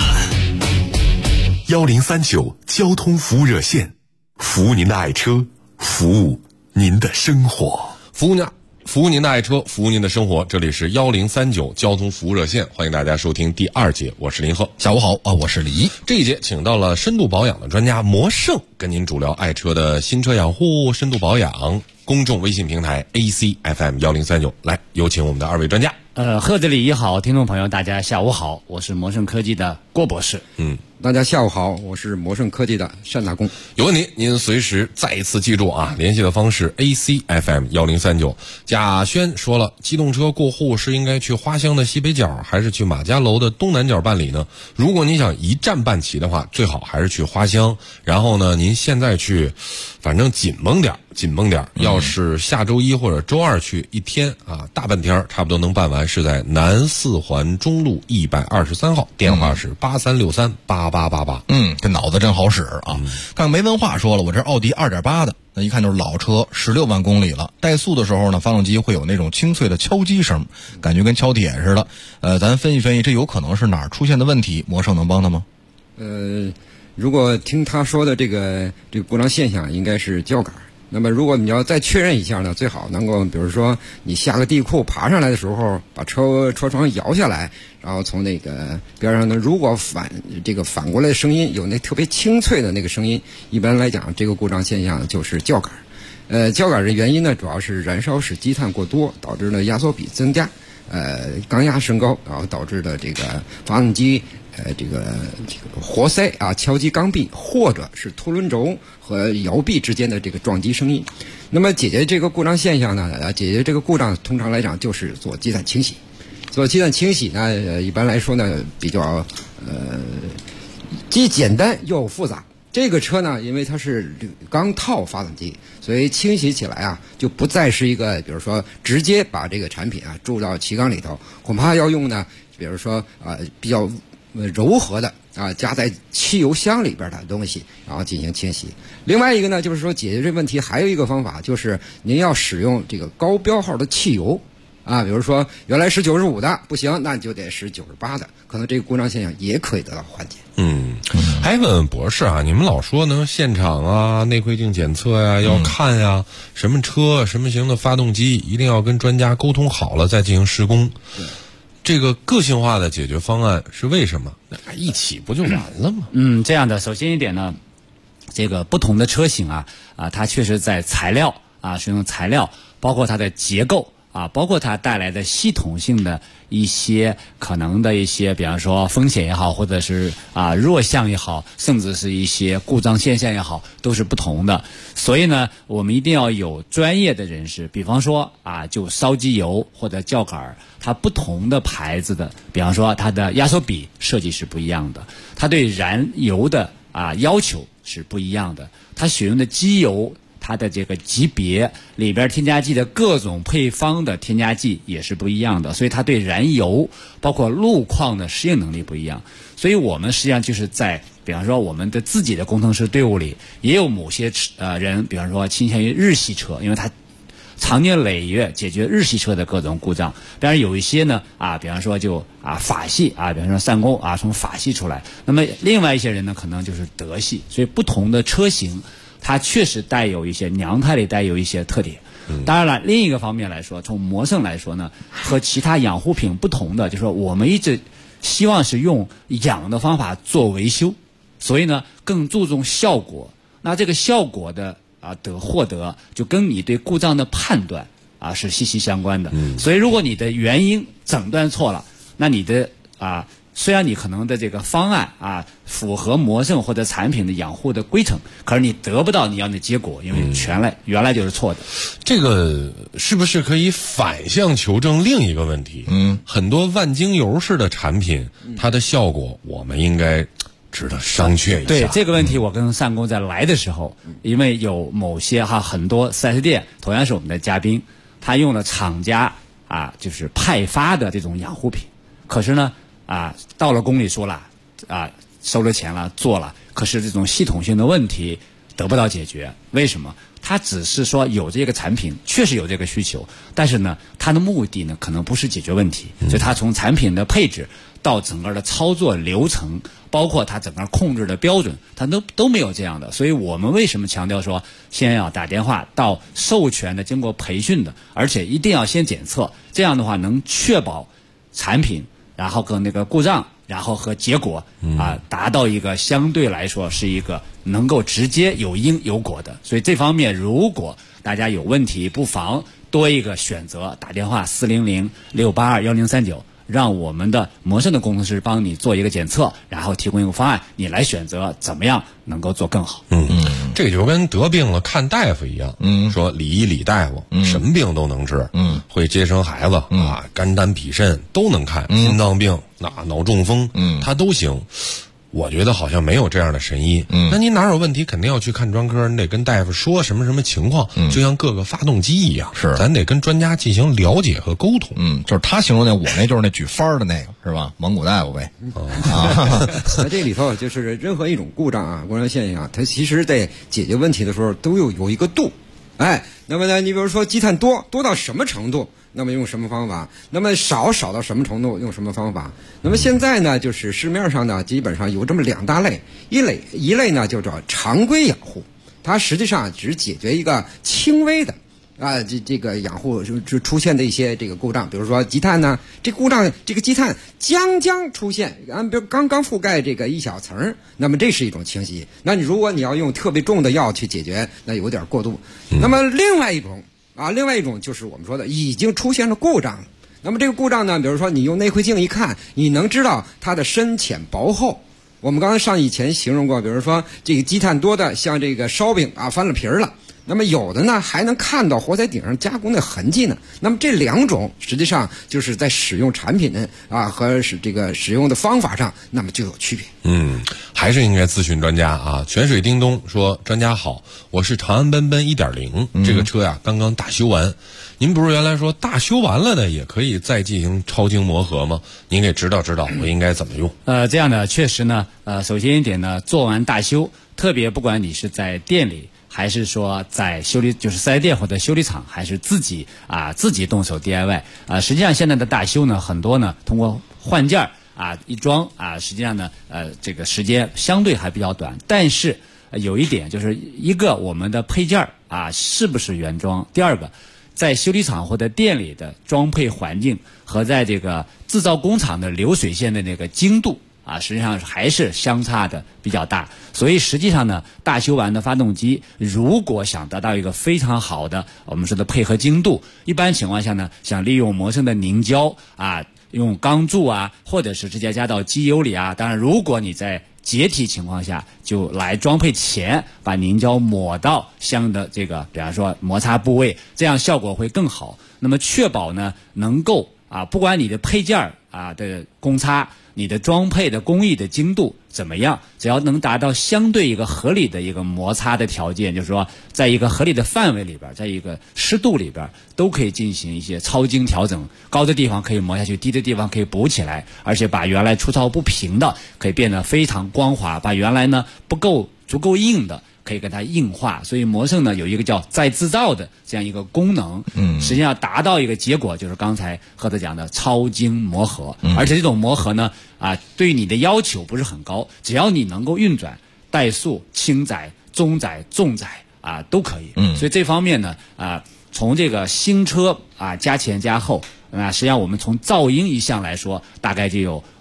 1039交通服务热线，服务您的爱车，服务您的生活， 服务您的爱车，服务您的生活。这里是1039交通服务热线，欢迎大家收听第2节，我是林鹤。 下午好啊，我是李一。 这一节请到了深度保养的专家魔胜，跟您主聊爱车的新车养护、深度保养。公众微信平台 ACFM 1039，来有请我们的2位专家。 贺子李一好，听众朋友大家下午好，我是魔胜科技的郭博士。 大家下午好，我是魔胜科技的单大公。 有问题您随时再一次记住啊，联系的方式 ACFM 1039。贾轩说了，机动车过户是应该去花乡的西北角，还是去马家楼的东南角办理呢？如果您想一站办齐的话，最好还是去花乡。然后呢，您现在去，反正紧绷点。要是下周一或者周二去一天啊，大半天差不多能办完，是在南4环中路123号，电话是83638888。 这脑子真好使啊！看看没文化说了，我这奥迪2.8的，那一看就是老车，16万公里了。怠速的时候呢，发动机会有那种清脆的敲击声，感觉跟敲铁似的。咱分析，这有可能是哪儿出现的问题？魔胜能帮他吗？ 如果听他说的这个故障现象，应该是胶杆。那么如果你要再确认一下呢，最好能够比如说你下个地库爬上来的时候，把车窗摇下来，然后从那个边上呢，如果反过来的声音有那特别清脆的那个声音，一般来讲这个故障现象就是胶杆。胶杆的原因呢，主要是燃烧室积碳过多，导致了压缩比增加，缸压升高，然后导致的这个发动机这个活塞啊敲击缸壁，或者是凸轮轴和摇臂之间的这个撞击声音。那么解决这个故障现象呢，解决这个故障通常来讲就是做积碳清洗。做积碳清洗呢，一般来说呢比较既简单又复杂。这个车呢，因为它是铝钢套发动机，所以清洗起来啊，就不再是一个，比如说直接把这个产品啊注到气缸里头，恐怕要用呢，比如说比较柔和的加在汽油箱里边的东西，然后进行清洗。另外一个呢，就是说解决这问题还有一个方法，就是您要使用这个高标号的汽油。比如说原来是95的不行，那你就得是98的，可能这个故障现象也可以得到缓解。 还问问博士啊，你们老说呢，现场啊，内窥镜检测呀，要看呀，什么车什么型的发动机，一定要跟专家沟通好了再进行施工。这个个性化的解决方案是为什么？一起不就完了吗？ 这样的，首先一点呢，这个不同的车型它确实在材料使用材料，包括它的结构。包括它带来的系统性的一些可能的一些，比方说风险也好，或者是弱项也好，甚至是一些故障现象也好，都是不同的。所以呢，我们一定要有专业的人士，比方说就烧机油或者胶杆，它不同的牌子的，比方说它的压缩比设计是不一样的，它对燃油的要求是不一样的，它使用的机油。它的这个级别里边添加剂的各种配方的添加剂也是不一样的，所以它对燃油包括路况的适应能力不一样。所以我们实际上就是在比方说我们的自己的工程师队伍里也有某些人，比方说倾向于日系车，因为他长年累月解决日系车的各种故障。当然有一些呢比方说就法系比方说三公从法系出来，那么另外一些人呢可能就是德系。所以不同的车型它确实带有一些娘胎里带有一些特点。当然了，另一个方面来说，从魔胜来说呢，和其他养护品不同的，就是说我们一直希望是用养的方法做维修，所以呢更注重效果。那这个效果的获得就跟你对故障的判断是息息相关的。所以如果你的原因诊断错了，那你的虽然你可能的这个方案啊符合魔圣或者产品的养护的规程，可是你得不到你要的结果，因为原来就是错的。 这个是不是可以反向求证另一个问题？很多万精油式的产品，它的效果我们应该值得商榷一下。 对这个问题，我跟单工在来的时候，因为有某些很多 4S 店，同样是我们的嘉宾，他用了厂家就是派发的这种养护品，可是呢到了宫里说了收了钱了做了，可是这种系统性的问题得不到解决。为什么？他只是说有这个产品，确实有这个需求，但是呢，他的目的呢可能不是解决问题，所以他从产品的配置到整个的操作流程，包括他整个控制的标准，他都没有这样的。所以我们为什么强调说先要打电话到授权的、经过培训的，而且一定要先检测，这样的话能确保产品，然后跟那个故障，然后和结果达到一个相对来说是一个能够直接有因有果的。所以这方面如果大家有问题，不妨多一个选择，打电话400-682-1039，让我们的魔圣的工程师帮你做一个检测，然后提供一个方案，你来选择怎么样能够做更好。 这就跟得病了看大夫一样，说李大夫，什么病都能治，会接生孩子肝胆脾肾都能看，心脏病脑中风，他都行。我觉得好像没有这样的神医。那你哪有问题肯定要去看专科，你得跟大夫说什么什么情况，就像各个发动机一样，是咱得跟专家进行了解和沟通。 就是他形容的，我那就是那举幡的那个，是吧？蒙古大夫呗。 在这里头，就是任何一种故障故障现象，它其实在解决问题的时候都有一个度。那么呢，你比如说积碳多到什么程度，那么用什么方法？那么少到什么程度，用什么方法？那么现在呢，就是市面上呢，基本上有这么2大类，一类呢就叫常规养护，它实际上只解决一个轻微的这个养护就出现的一些这个故障，比如说积碳呢，这故障这个积碳将出现，比如刚覆盖这个一小层，那么这是一种清洗。那你如果你要用特别重的药去解决，那有点过度。那么另外一种就是我们说的已经出现了故障了。那么这个故障呢，比如说你用内窥镜一看，你能知道它的深浅薄厚。我们刚才以前形容过，比如说这个积碳多的，像这个烧饼翻了皮了。那么有的呢还能看到火柴顶上加工的痕迹呢。那么这2种实际上就是在使用产品和这个使用的方法上，那么就有区别。 还是应该咨询专家泉水叮咚说，专家好，我是长安奔奔 1.0，这个车呀刚刚大修完。您不是原来说大修完了的也可以再进行超精磨合吗？您给指导指导，我应该怎么用？ 这样的确实呢，首先一点呢，做完大修，特别不管你是在店里，还是说在修理，就是4S店或者修理厂，还是自己动手 DIY 实际上现在的大修呢，很多呢通过换件一装实际上呢这个时间相对还比较短，但是有一点就是一个我们的配件是不是原装，第二个在修理厂或者店里的装配环境和在这个制造工厂的流水线的那个精度实际上还是相差的比较大。所以实际上呢，大修完的发动机如果想得到一个非常好的我们说的配合精度，一般情况下呢，想利用魔圣的凝胶用钢柱或者是直接加到机油里当然如果你在解体情况下，就来装配前把凝胶抹到相的这个比方说摩擦部位，这样效果会更好。那么确保呢能够不管你的配件的公差，你的装配的工艺的精度怎么样，只要能达到相对一个合理的一个摩擦的条件，就是说在一个合理的范围里边，在一个湿度里边，都可以进行一些超精调整，高的地方可以磨下去，低的地方可以补起来，而且把原来粗糙不平的可以变得非常光滑，把原来呢足够硬的可以给它硬化。所以魔圣呢有一个叫再制造的这样一个功能，实际上达到一个结果就是刚才赫特讲的超精磨合，而且这种磨合呢对你的要求不是很高，只要你能够运转怠速、轻载、中载、重载都可以。所以这方面呢从这个新车加前加后实际上我们从噪音一项来说，大概就有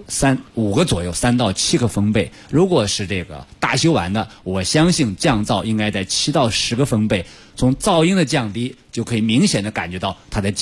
5个左右，3到7个分贝。如果是这个大修完的，我相信降噪应该在7到10个分贝。从噪音的降低，就可以明显的感觉到它的精度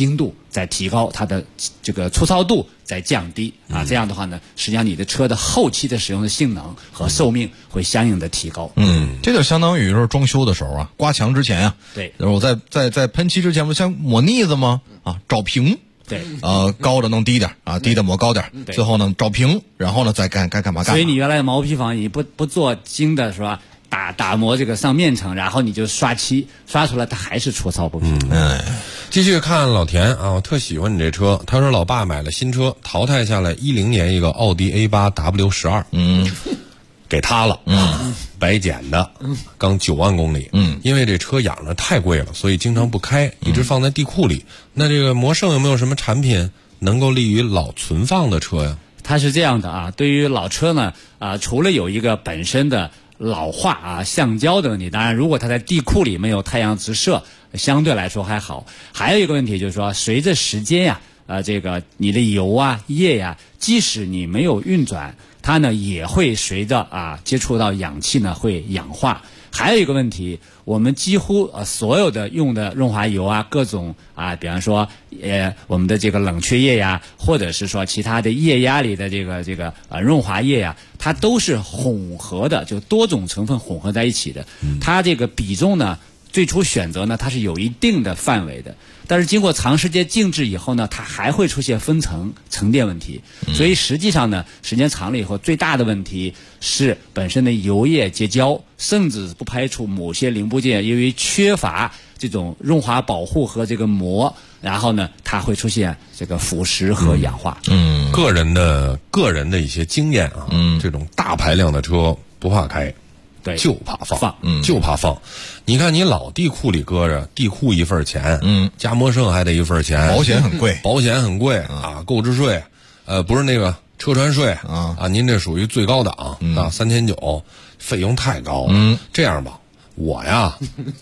在提高，它的这个粗糙度在降低啊。这样的话呢，实际上你的车的后期的使用的性能和寿命会相应的提高。 这就相当于是装修的时候啊，刮墙之前啊， 对， 我在喷漆之前不像抹腻子吗？啊，找平。 对， 高的弄低点啊，低的抹高点，最后呢找平，然后呢再该干嘛干嘛。 所以你原来的毛坯房你不做精的是吧？打磨这个上面层，然后你就刷漆，刷出来它还是粗糙不平。 继续看老田啊，我特喜欢你这车。他说老爸买了新车，淘汰下来10年一个奥迪 A8 W12，给他了，白捡的，刚9万公里，因为这车养着太贵了，所以经常不开，一直放在地库里。那这个魔胜有没有什么产品能够利于老存放的车呀？ 它是这样的啊，对于老车呢，除了有一个本身的老化啊、橡胶的问题，当然如果它在地库里没有太阳直射，相对来说还好。还有一个问题就是说，随着时间呀，这个你的油啊、液呀，即使你没有运转，它呢也会随着接触到氧气呢会氧化。还有一个问题，我们几乎所有的用的润滑油啊，各种比方说我们的这个冷却液呀，或者是说其他的液压里的这个润滑液呀，它都是混合的，就多种成分混合在一起的。它这个比重呢，最初选择呢，它是有一定的范围的。但是经过长时间静置以后呢，它还会出现分层沉淀问题。所以实际上呢，时间长了以后，最大的问题是本身的油液结胶，甚至不排除某些零部件由于缺乏这种润滑保护和这个膜，然后呢，它会出现这个腐蚀和氧化。 个人的一些经验啊，这种大排量的车不怕开。 对， 就怕放，就怕放。你看，你老地库里搁着，地库一份钱，加魔胜还得一份钱， 保险很贵， 啊，购置税，不是那个车船税啊，您这属于最高档3900，费用太高了。这样吧，我呀，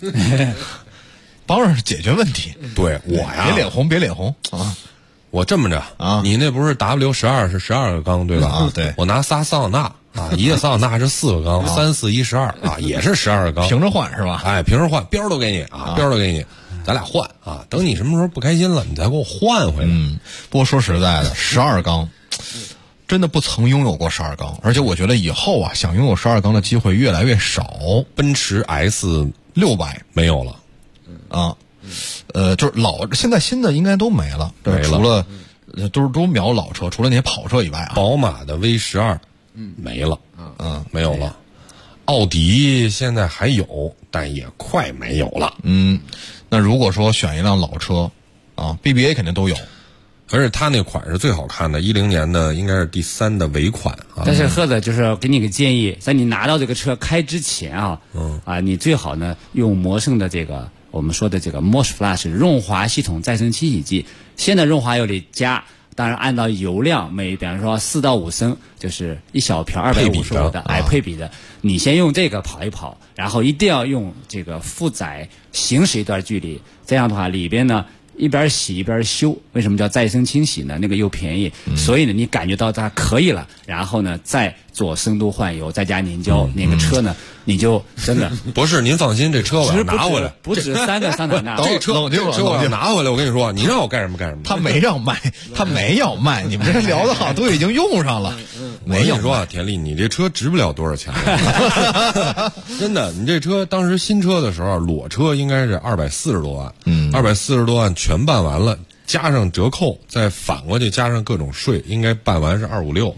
帮着解决问题。 对我呀， 别脸红啊！ 我这么着啊，你那不是 W12是12个缸对吧？ 对， 我拿仨桑塔纳一个桑塔纳是4个缸，3、4、1、12啊，也是12个缸， 平着换是吧？ 哎，平着换，标都给你啊，标都给你，咱俩换啊。等你什么时候不开心了，你再给我换回来。 不过说实在的，12缸真的不曾拥有过12缸，而且我觉得以后啊，想拥有12缸的机会越来越少。 奔驰 S600没有了啊。就是现在新的应该都没了，除了都秒老车，除了那些跑车以外啊。 宝马的 V12 没了，没有了。奥迪现在还有，但也快没有了。 那如果说选一辆老车啊 ，BBA 肯定都有， 而且它那款是最好看的，10年的应该是第3的尾款啊。 但是贺子就是给你个建议，在你拿到这个车开之前你最好呢用魔胜的这个。我们说的这个 MOSFLASH 润滑系统再生清洗剂，现在润滑油里加，当然按照油量比方说4到5升，就是一小瓢255的配比的，你先用这个跑一跑，然后一定要用这个负载行驶一段距离，这样的话里边呢一边洗一边修。为什么叫再生清洗呢？那个又便宜，所以呢你感觉到它可以了，然后呢再做深度换油，再加凝胶，那个车呢你就真的不是。您放心，这车我要拿回来， 不止3个桑塔纳。 这车我要拿回来，我跟你说，你让我干什么干什么。 他没要卖，你们这聊的好都已经用上了。 没有说田丽，你这车值不了多少钱。真的，你这车当时新车的时候，裸车应该是240多万，240多万全办完了，加上折扣，再反过去加上各种税，应该办完是256。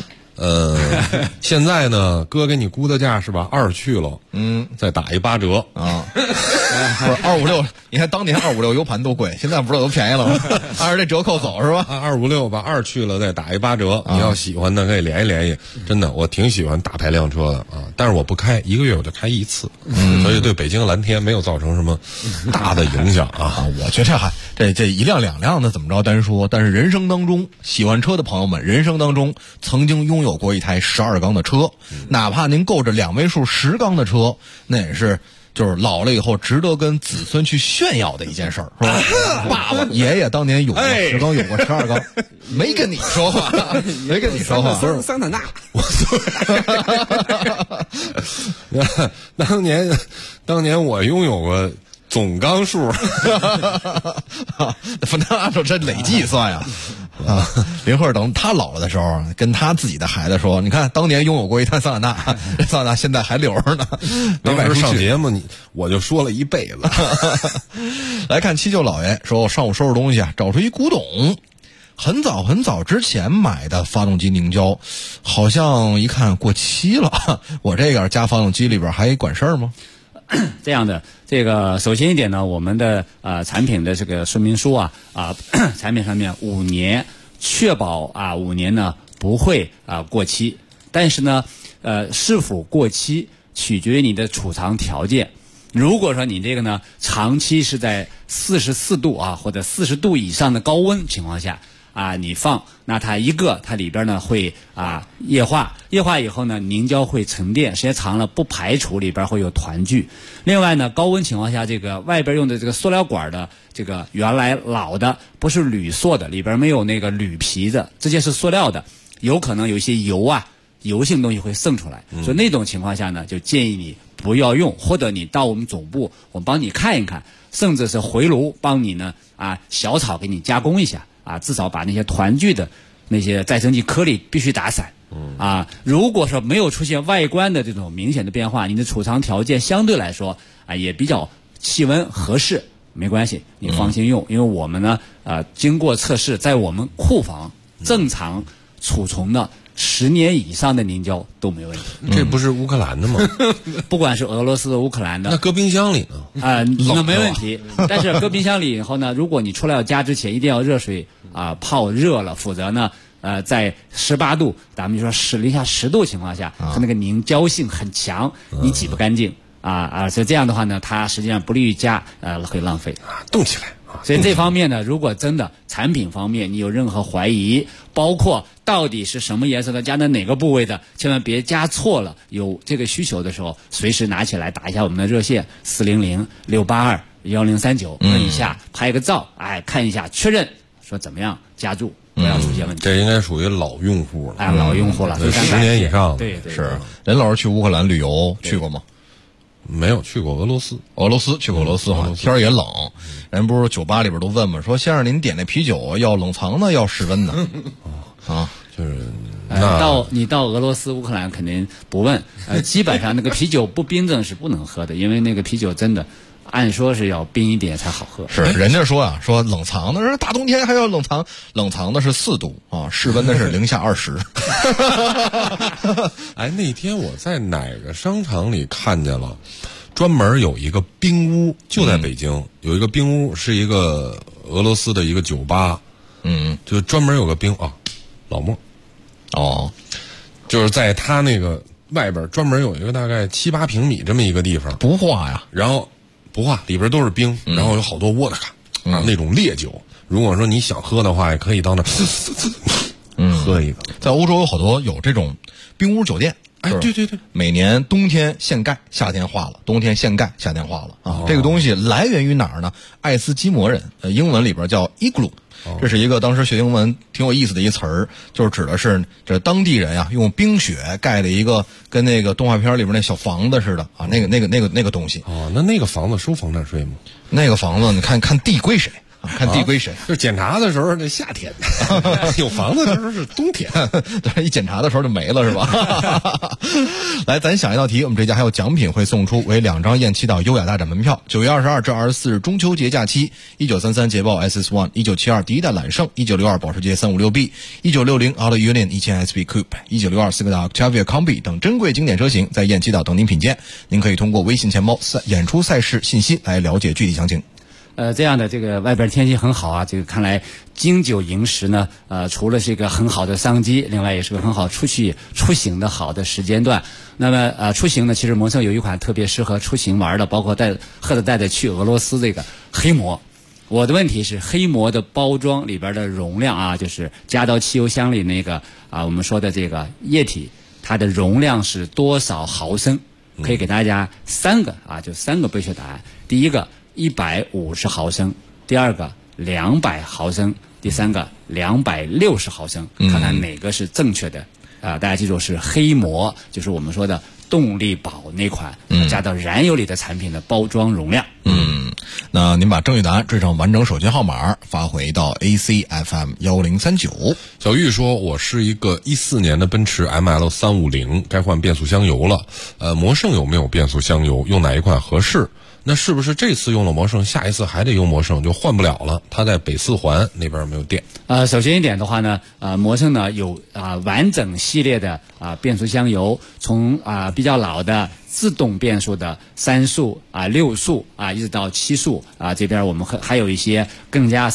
现在呢，哥给你估的价是吧？2去了，再打一8折啊。不是256，你看当年256 U 盘多贵，现在不是都便宜了吗？按照这折扣走是吧 ？256把2去了，再打一8折。你要喜欢的可以联系联系。真的，我挺喜欢大排量车的啊，但是我不开，1个月我就开1次，所以对北京蓝天没有造成什么大的影响啊。 我觉得这1辆2辆的怎么着单说，但是人生当中喜欢车的朋友们，人生当中曾经拥有过一台12缸的车，哪怕您够着2位数10缸的车，那也是。就是老了以后值得跟子孙去炫耀的一件事儿，是吧？爸爸、爷爷当年有过10缸，有过12缸，没跟你说话，没跟你说话。 桑塔纳， 当年我拥有过总缸数， 不能按照这累计算呀。林鹤等他老了的时候，跟他自己的孩子说：“你看，当年拥有过一台桑塔纳，这桑塔纳现在还留着呢。” 当时上节目我就说了一辈子。 来看七舅老爷说：“我上午收拾东西啊，找出一古董。很早很早之前买的发动机凝胶，好像一看过期了。我这个加发动机里边还管事儿吗？” 这样的，这个首先一点呢，我们的产品的这个说明书产品上面5年，确保5年呢不会过期。但是呢，是否过期取决于你的储藏条件。如果说你这个呢长期是在44度或者40度以上的高温情况下你放，那它里边呢会液化以后呢，凝胶会沉淀，时间长了不排除里边会有团聚。另外呢，高温情况下，这个外边用的这个塑料管的这个原来老的不是铝塑的，里边没有那个铝皮的，这些是塑料的，有可能有一些油性东西会渗出来，所以那种情况下呢，就建议你不要用，或者你到我们总部，我们帮你看一看，甚至是回炉帮你呢小草给你加工一下至少把那些团聚的那些再生剂颗粒必须打散。如果说没有出现外观的这种明显的变化，你的储藏条件相对来说也比较气温合适，没关系，你放心用，因为我们呢经过测试，在我们库房正常储存的10年以上的凝胶都没问题。 这不是乌克兰的吗？ 不管是俄罗斯的、乌克兰的， 那搁冰箱里呢？ 那没问题。但是搁冰箱里以后呢，如果你出来要加之前，一定要热水泡热了，否则呢，在18度，咱们就说零下10度情况下，它那个凝胶性很强，你挤不干净所以这样的话呢，它实际上不利于加，会浪费。 冻起来。 所以这方面呢，如果真的产品方面你有任何怀疑，包括到底是什么颜色的，加在哪个部位的，千万别加错了。有这个需求的时候，随时拿起来打一下我们的热线400-682-1039，问一下，拍个照，看一下确认，说怎么样加注，不要出现问题。 这应该属于老用户了。 老用户了 ，10年以上。 对， 是。任老师去乌克兰旅游去过吗？ 没有去过俄罗斯去过俄罗斯哈，天儿也冷，人不是酒吧里边都问嘛，说先生您点那啤酒要冷藏的要室温的就是你到俄罗斯乌克兰肯定不问，基本上那个啤酒不冰镇是不能喝的，因为那个啤酒真的按说是要冰一点才好喝。 是人家说说冷藏的，大冬天还要冷藏，冷藏的是4度室温的是零下20。 那天我在哪个商场里看见了，专门有一个冰屋，就在北京，有一个冰屋，是一个俄罗斯的一个酒吧，就专门有个冰老莫，就是在他那个外边专门有一个大概7、8平米这么一个地方， 不化呀， 然后不化，里边都是冰，然后有好多沃特卡那种烈酒。如果说你想喝的话，也可以到那喝一个。 在欧洲有好多有这种冰屋酒店。 对， 每年冬天限盖，夏天化了；冬天限盖，夏天化了这个东西来源于哪儿呢？爱斯基摩人，英文里边叫 igloo。这是一个当时学英文挺有意思的一词儿，就是指的是这当地人用冰雪盖的一个跟那个动画片里边那小房子似的那个东西。 那个房子收房产税吗？ 那个房子你看地归谁？看地归谁？ 就检查的时候那夏天，有房子的时候是冬天， 对，一检查的时候就没了是吧？来，咱想一道题，我们这家还有奖品会送出，为2张雁栖岛优雅大展门票。9月22至24日中秋节假期，1933捷豹 SS1，1972第一代揽胜，1962保时捷 356B，1960 Auto Union 1000 SB Coupe，1962斯柯达 Octavia Combi 等珍贵经典车型在雁栖岛等您品鉴。您可以通过微信钱包演出赛事信息来了解具体详情。 这样的这个外边天气很好这个看来经久营食呢，除了是一个很好的商机，另外也是个很好出行的好的时间段。那么出行呢，其实蒙胜有一款特别适合出行玩的，包括带着去俄罗斯这个黑魔。我的问题是黑魔的包装里边的容量就是加到汽油箱里那个我们说的这个液体，它的容量是多少毫升？可以给大家3个就3个备选答案。第一个150毫升，第二个200毫升，第三个260毫升，看看哪个是正确的大家记住是黑魔，就是我们说的动力宝那款加到燃油里的产品的包装容量。 那您把正确答案缀上完整手机号码发回到 ACFM1039。 小玉说，我是一个14年的奔驰 ML350，该换变速箱油了。魔圣有没有变速箱油？用哪一款合适？那是不是这次用了魔圣，下一次还得用魔圣，就换不了了？它在北四环那边没有电。 首先一点的话呢，魔圣呢有完整系列的变速箱油，从比较老的自动变速的3速6速一直到7速这边我们还有一些更加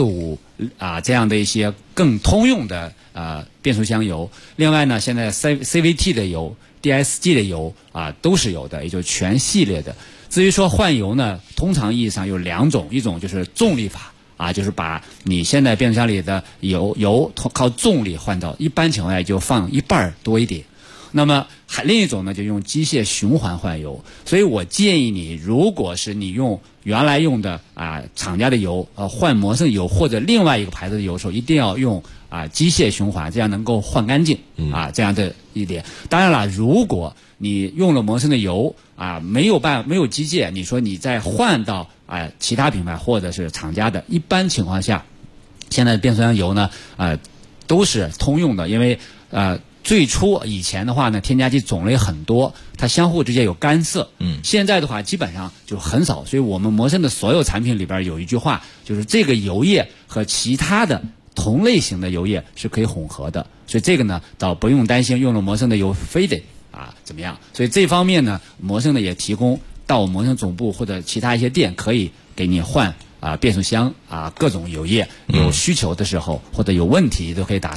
3、4、5这样的一些更通用的变速箱油。另外呢，现在 CVT 的油、DSG 的油都是有的，也就是全系列的。至于说换油呢，通常意义上有2种，一种就是重力法就是把你现在变速箱里的油靠重力换到，一般情况下就放一半多一点。那么另一种呢，就用机械循环换油。所以我建议你，如果是你用原来用的厂家的油换魔圣油或者另外一个牌子的油的时候，一定要用机械循环，这样能够换干净这样的一点。当然了，如果你用了魔圣的油没有机械，你说你再换到其他品牌或者是厂家的，一般情况下现在变速箱油呢都是通用的。因为最初以前的话呢，添加剂种类很多，它相互之间有干涉。现在的话基本上就很少。所以我们魔圣的所有产品里边有一句话，就是这个油液和其他的同类型的油液是可以混合的。所以这个呢倒不用担心用了魔圣的油非得怎么样。所以这方面呢，魔圣呢也提供到魔圣总部或者其他一些店可以给你换变速箱各种油液，有需求的时候或者有问题都可以打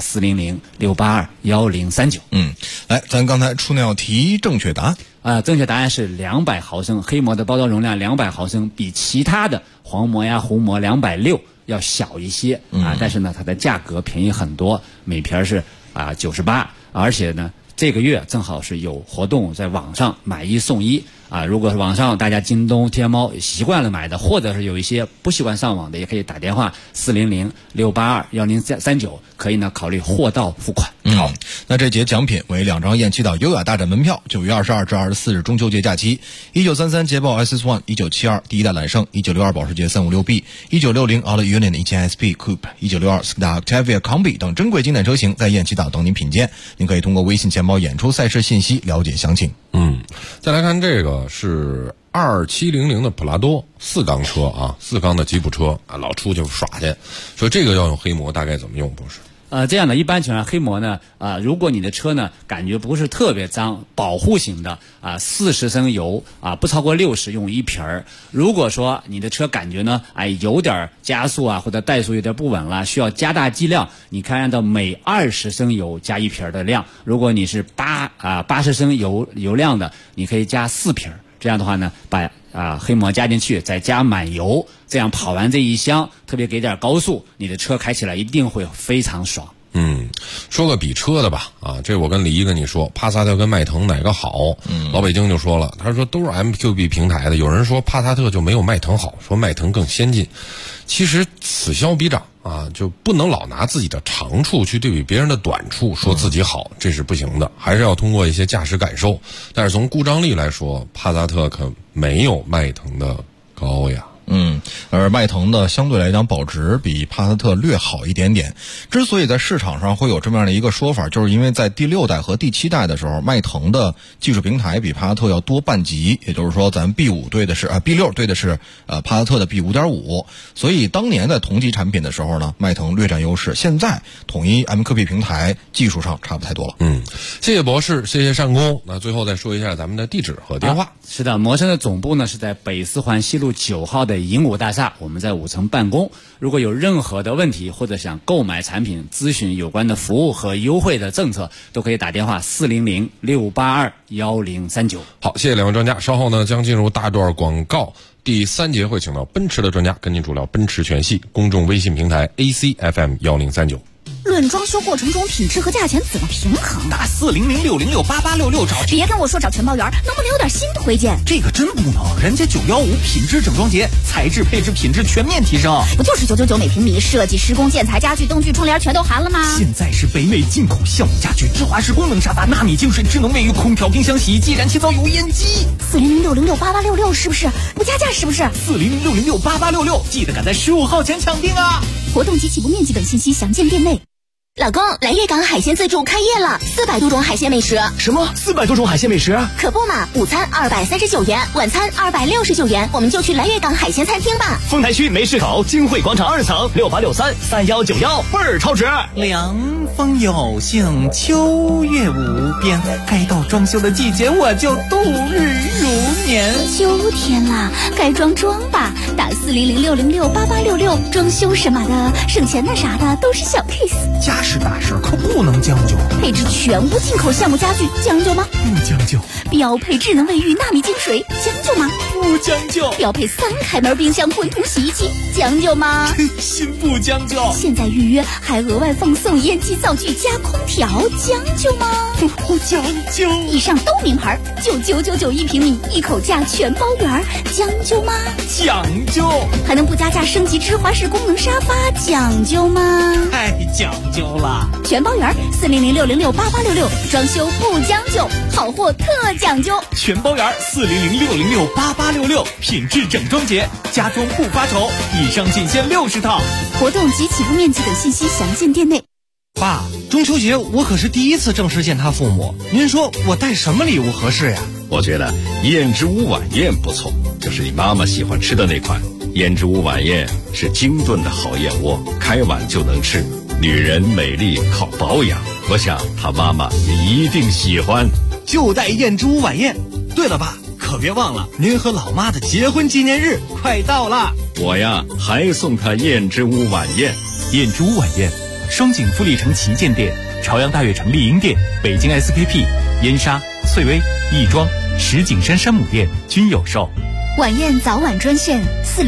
400-682-1039。 来，咱刚才出那道题正确答案正确答案是200毫升，黑魔的包装容量200毫升，比其他的黄魔红魔260要小一些但是呢它的价格便宜很多，每瓶是98，而且呢这个月正好是有活动，在网上买1送1如果是网上大家京东、天猫习惯了买的，或者是有一些不习惯上网的，也可以打电话400-682-1039，可以呢考虑货到付款。 好，那这节奖品为2张雁栖岛优雅大展门票，9月22至24日中秋节假期，1933捷豹 SS1 1972第一代揽胜，1962保时捷 356B，1960 Auto Union 1000SP Coupe， 1962 Skoda Octavia Combi 等珍贵经典车型在雁栖岛等您品鉴。您可以通过微信钱包演出赛事信息了解详情。 再来看这个是2700的普拉多4缸车4缸的吉普车老出去耍去，说这个要用黑魔大概怎么用？不是这样的，一般情况下黑魔呢如果你的车呢感觉不是特别脏，保护型的40升油不超过60用1瓶儿。如果说你的车感觉呢有点加速或者怠速有点不稳了，需要加大剂量，你可以按照每20升油加1瓶的量。如果你是80升油量的，你可以加4瓶。这样的话呢，把黑魔加进去，再加满油，这样跑完这一箱，特别给点高速，你的车开起来一定会非常爽。 说个比车的吧这我跟李一跟你说，帕萨特跟迈腾哪个好？老北京就说了，他说都是 MQB 平台的，有人说帕萨特就没有迈腾好，说迈腾更先进。其实此消彼长就不能老拿自己的长处去对比别人的短处，说自己好，这是不行的，还是要通过一些驾驶感受。但是从故障率来说，帕萨特可没有迈腾的高呀。 而迈腾的相对来讲保值比帕萨特略好一点点。之所以在市场上会有这么样的一个说法，就是因为在第6代和第7代的时候，迈腾的技术平台比帕萨特要多半级，也就是说咱 B5 对的是B6 对的是帕萨特的 B5.5， 所以当年在同级产品的时候呢，迈腾略占优势。现在统一 MQB 平台技术上差不太多了。 谢谢博士，谢谢单工。那最后再说一下咱们的地址和电话。 是的，魔圣的总部呢是在北四环西路9号的银武大厦，我们在5层办公。如果有任何的问题或者想购买产品、咨询有关的服务和优惠的政策，都可以打电话400-682-1039。 好，谢谢两位专家。稍后呢将进入大段广告，第3节会请到奔驰的专家跟您主聊奔驰全系。公众微信平台 ACFM1039。 论装修过程中品质和价钱怎么平衡？ 打400-606-8866找。 别跟我说找全包园，能不能有点新推荐？ 这个真不能，人家915品质整装节，材质配置品质全面提升。 不就是999每平米，设计、施工、建材、家具、灯具、窗帘全都含了吗？ 现在是北美进口橡木家具、芝华士功能沙发、纳米净水、智能卫浴、空调、冰箱、洗衣机、燃气灶、油烟机。 400-606-8866是不是？不加价是不是 ？400-606-8866，记得赶在15号前抢订啊！ 活动及起步面积等信息详见店内。 老公，来粤港海鲜自助开业了，400多种海鲜美食。 什么？400多种海鲜美食？ 可不嘛，午餐239元，晚餐269元，我们就去来粤港海鲜餐厅吧。 丰台区梅市口金汇广场2层68633191，倍儿超值。 凉风有幸，秋月无边，该到装修的季节，我就度日如年。 秋天啦，该装吧，打400-606-8866，装修什么的，省钱的啥的都是小 case。 家是大事，可不能将就。 配置全屋进口橡木家具，将就吗？ 不将就。 标配智能卫浴、纳米净水，将就吗？ 不将就。 标配3开门冰箱、滚筒洗衣机，将就吗？ 心不将就。 现在预约还额外放送烟机灶具加空调，将就吗？ 不将就。 以上都名牌，就999一平米，一口价全包圆，将就吗？ 讲究。 还能不加价升级芝华士功能沙发，讲究吗？ 太讲究了。 全包圆400-606-8866，装修不将就，好货特讲究。 全包圆400-606-8866，品质整装节，家装不发愁。以上仅限60套。 活动及起步面积等信息详见店内。 爸，中秋节我可是第一次正式见他父母，您说我带什么礼物合适呀？ 我觉得燕之屋晚宴不错，就是你妈妈喜欢吃的那款。燕之屋晚宴是精炖的好燕窝，开碗就能吃。女人美丽靠保养，我想她妈妈也一定喜欢。 就带燕之屋晚宴。对了，爸，可别忘了您和老妈的结婚纪念日快到了。 我呀，还送她燕之屋晚宴。 燕之屋晚宴，双井富力城旗舰店、朝阳大悦城丽婴店、北京 SKP、燕莎、翠微、亦庄、石景山山姆店均有售。 晚宴早晚专线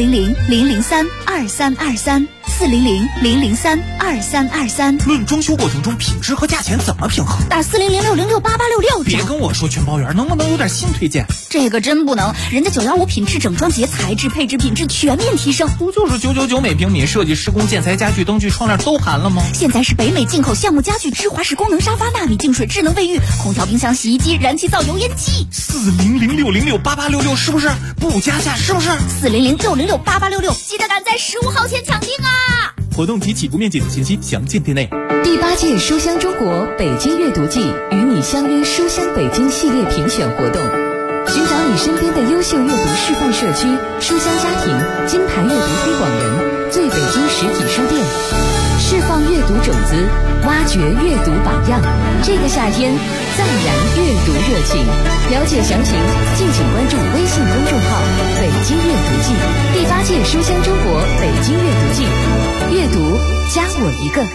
400-003-2323，400-003-2323。 论装修过程中品质和价钱怎么平衡？ 打400-606-8866。 别跟我说全包圆，能不能有点新推荐？ 这个真不能，人家915品质整装节，材质配置品质全面提升。 不就是999每平米，设计、施工、建材、家具、灯具、窗帘都含了吗？ 现在是北美进口橡木家具、芝华士功能沙发、纳米净水、智能卫浴、空调、冰箱、洗衣机、燃气灶、油烟机。 400-606-8866是不是？不加价是不是 ？400-606-8866，记得赶在15号前抢订啊！ 活动及起步面积等信息详见店内。 第8届书香中国北京阅读季与你相约书香北京系列评选活动，寻找你身边的优秀阅读示范社区、书香家庭、金牌阅读推广人、最北京实体书店，释放阅读种子，挖掘阅读榜样。这个夏天，再燃阅读热情。了解详情，敬请关注微信公众号“北京阅读季”。第8届书香中国北京阅读季，阅读加我一个。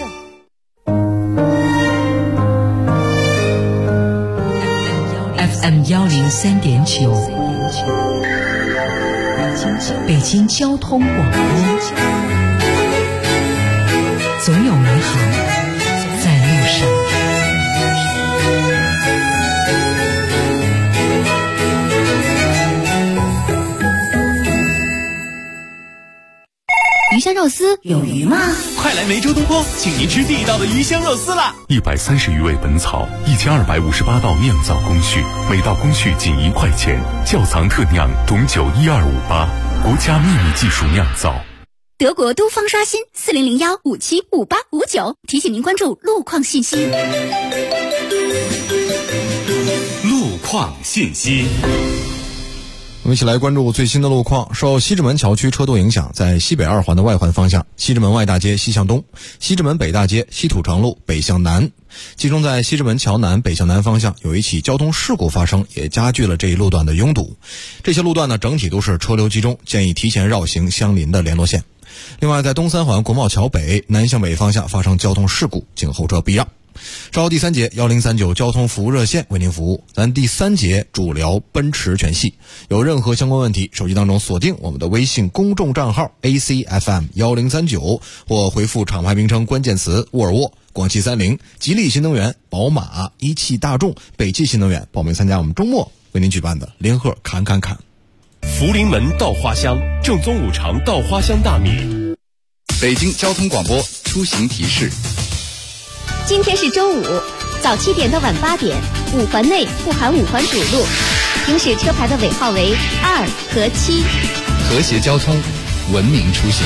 FM 103.9，北京交通广播，总有美好在路上。 鱼香肉丝有鱼吗？ 快来梅州东坡，请您吃地道的鱼香肉丝啦 ！130余味本草，1258道酿造工序，每道工序仅1块钱，窖藏特酿董酒12588，国家秘密技术酿造。 德国都方刷新400-575859，提醒您关注路况信息。 路况信息。 我们一起来关注最新的路况。受西直门桥区车多影响，在西北2环的外环方向，西直门外大街西向东、西直门北大街西土城路北向南，集中在西直门桥南北向南方向有一起交通事故发生，也加剧了这一路段的拥堵。这些路段呢，整体都是车流集中，建议提前绕行相邻的联络线。另外，在东3环国贸桥北南向北方向发生交通事故，请后车避让。 稍后第3节1039交通服务热线为您服务。咱第3节主聊奔驰全系，有任何相关问题，手机当中锁定我们的微信公众账号 ACFM1039，或回复厂牌名称关键词沃尔沃、广汽30、吉利新能源、宝马、一汽大众、北汽新能源，报名参加我们周末为您举办的联合侃。 福临门稻花香，正宗五常稻花香大米。 北京交通广播出行提示： 今天是周五，早7点到晚8点，5环内不含5环主路，行驶车牌的尾号为2和7。 和谐交通，文明出行。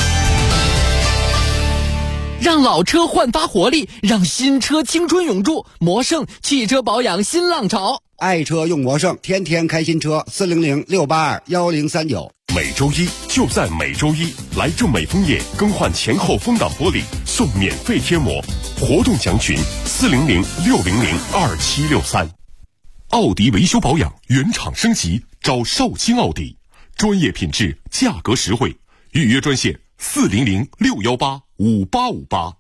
让老车焕发活力，让新车青春永驻。魔胜汽车保养新浪潮， 爱车用魔胜，天天开新车，400-682-1039。 每周一就在每周一，来正美枫叶更换前后风挡玻璃送免费贴膜，活动详询400-600-2763。奥迪维修保养原厂升级，找绍兴奥迪，专业品质，价格实惠，预约专线400-618-5858。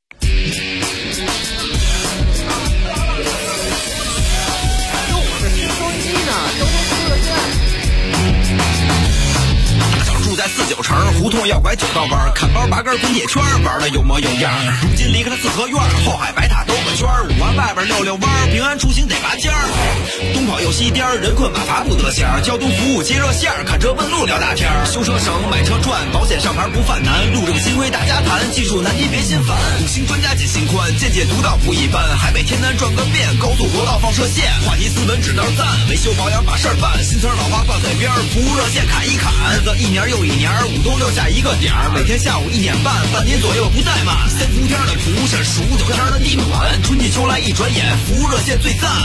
住在49城，胡同要拐9道弯，看包拔根滚铁圈，玩的有模有样。如今离开了四合院，后海白塔兜个圈，5环外边溜弯，平安出行得拔尖儿。东跑又西颠，人困马乏不得闲，交通服务接热线，看车问路聊大天，修车省买车赚，保险上牌不犯难，路政新规大家谈，技术难题别心烦。5星专家解心宽，见解独到不一般，海北天南转个遍，高速国道放射线，话题斯文指道赞，维修保养把事儿办，新村老花放嘴边，服务热线砍一砍，日子一年又一年，5都留下一个点儿，每天下午1点半，半年左右不怠慢。3伏天的图是数9天的地暖，春季秋来一转眼，服务热线最赞。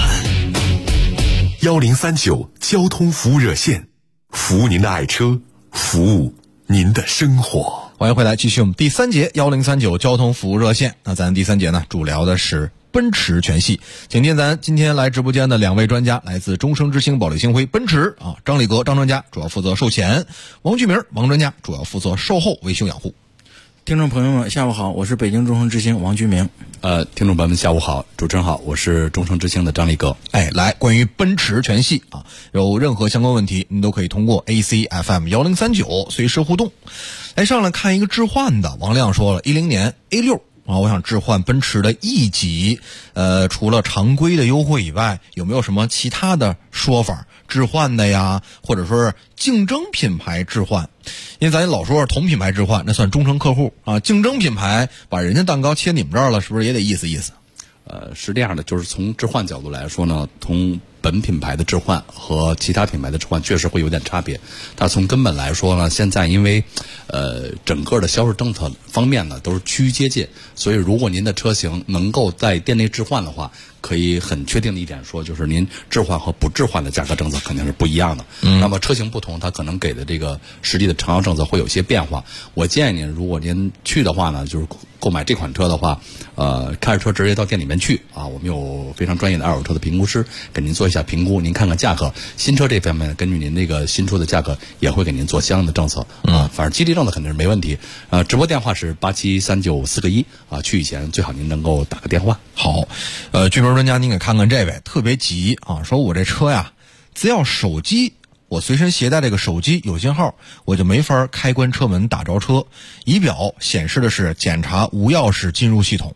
1039交通服务热线，服务您的爱车，服务您的生活。 欢迎回来，继续我们第3节1039交通服务热线。那咱第3节呢，主聊的是奔驰全系，请听咱今天来直播间的2位专家，来自终生之星、保利星辉奔驰张立革张专家主要负责售前，王巨明王专家主要负责售后维修养护。 听众朋友们下午好，我是北京终生之星王巨明。 听众朋友们下午好，主持人好，我是终生之星的张立革。 来，关于奔驰全系有任何相关问题，您都可以通过 ACFM1039随时互动。来，上来看一个置换的，王亮说了，10年 A6我想置换奔驰的 E 级，除了常规的优惠以外，有没有什么其他的说法？置换的呀，或者说是竞争品牌置换？因为咱老说同品牌置换，那算忠诚客户啊。竞争品牌把人家蛋糕切你们这儿了，是不是也得意思意思？ 是这样的，就是从置换角度来说呢，从本品牌的置换和其他品牌的置换确实会有点差别。但从根本来说呢，现在因为整个的销售政策方面呢都是趋于接近，所以如果您的车型能够在店内置换的话，可以很确定的一点说，就是您置换和不置换的价格政策肯定是不一样的。那么车型不同，它可能给的这个实际的长销政策会有些变化。我建议您，如果您去的话呢，就是购买这款车的话，开着车直接到店里面去啊，我们有非常专业的二手车的评估师给您做一下评估，您看看价格。新车这方面根据您这个新出的价格也会给您做相应的政策啊，反正激励政策肯定是没问题。直播电话是873941啊，去以前最好您能够打个电话。 好，巨门专家您给看看这位特别急啊，说我这车呀，只要手机我随身携带这个手机有信号，我就没法开关车门打着车。仪表显示的是检查无钥匙进入系统，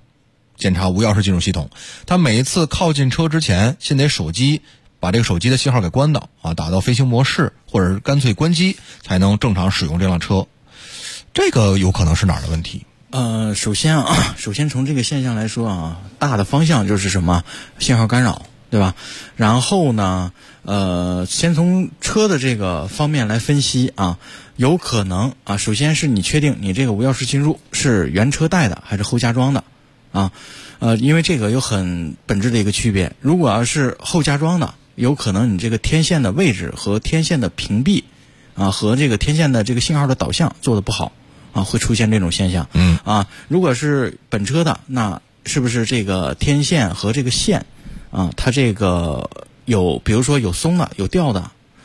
他每一次靠近车之前，先得把这个手机的信号给关到啊，打到飞行模式，或者是干脆关机，才能正常使用这辆车。这个有可能是哪儿的问题？ 首先从这个现象来说啊，大的方向就是什么信号干扰，对吧？然后呢，先从车的这个方面来分析啊，有可能啊，首先是你确定你这个无钥匙进入是原车带的还是后加装的啊？因为这个有很本质的一个区别。如果要是后加装的，有可能你这个天线的位置和天线的屏蔽啊，和这个天线的这个信号的导向做得不好啊，会出现这种现象。如果是本车的，那是不是这个天线和这个线啊，它这个比如说有松的有掉的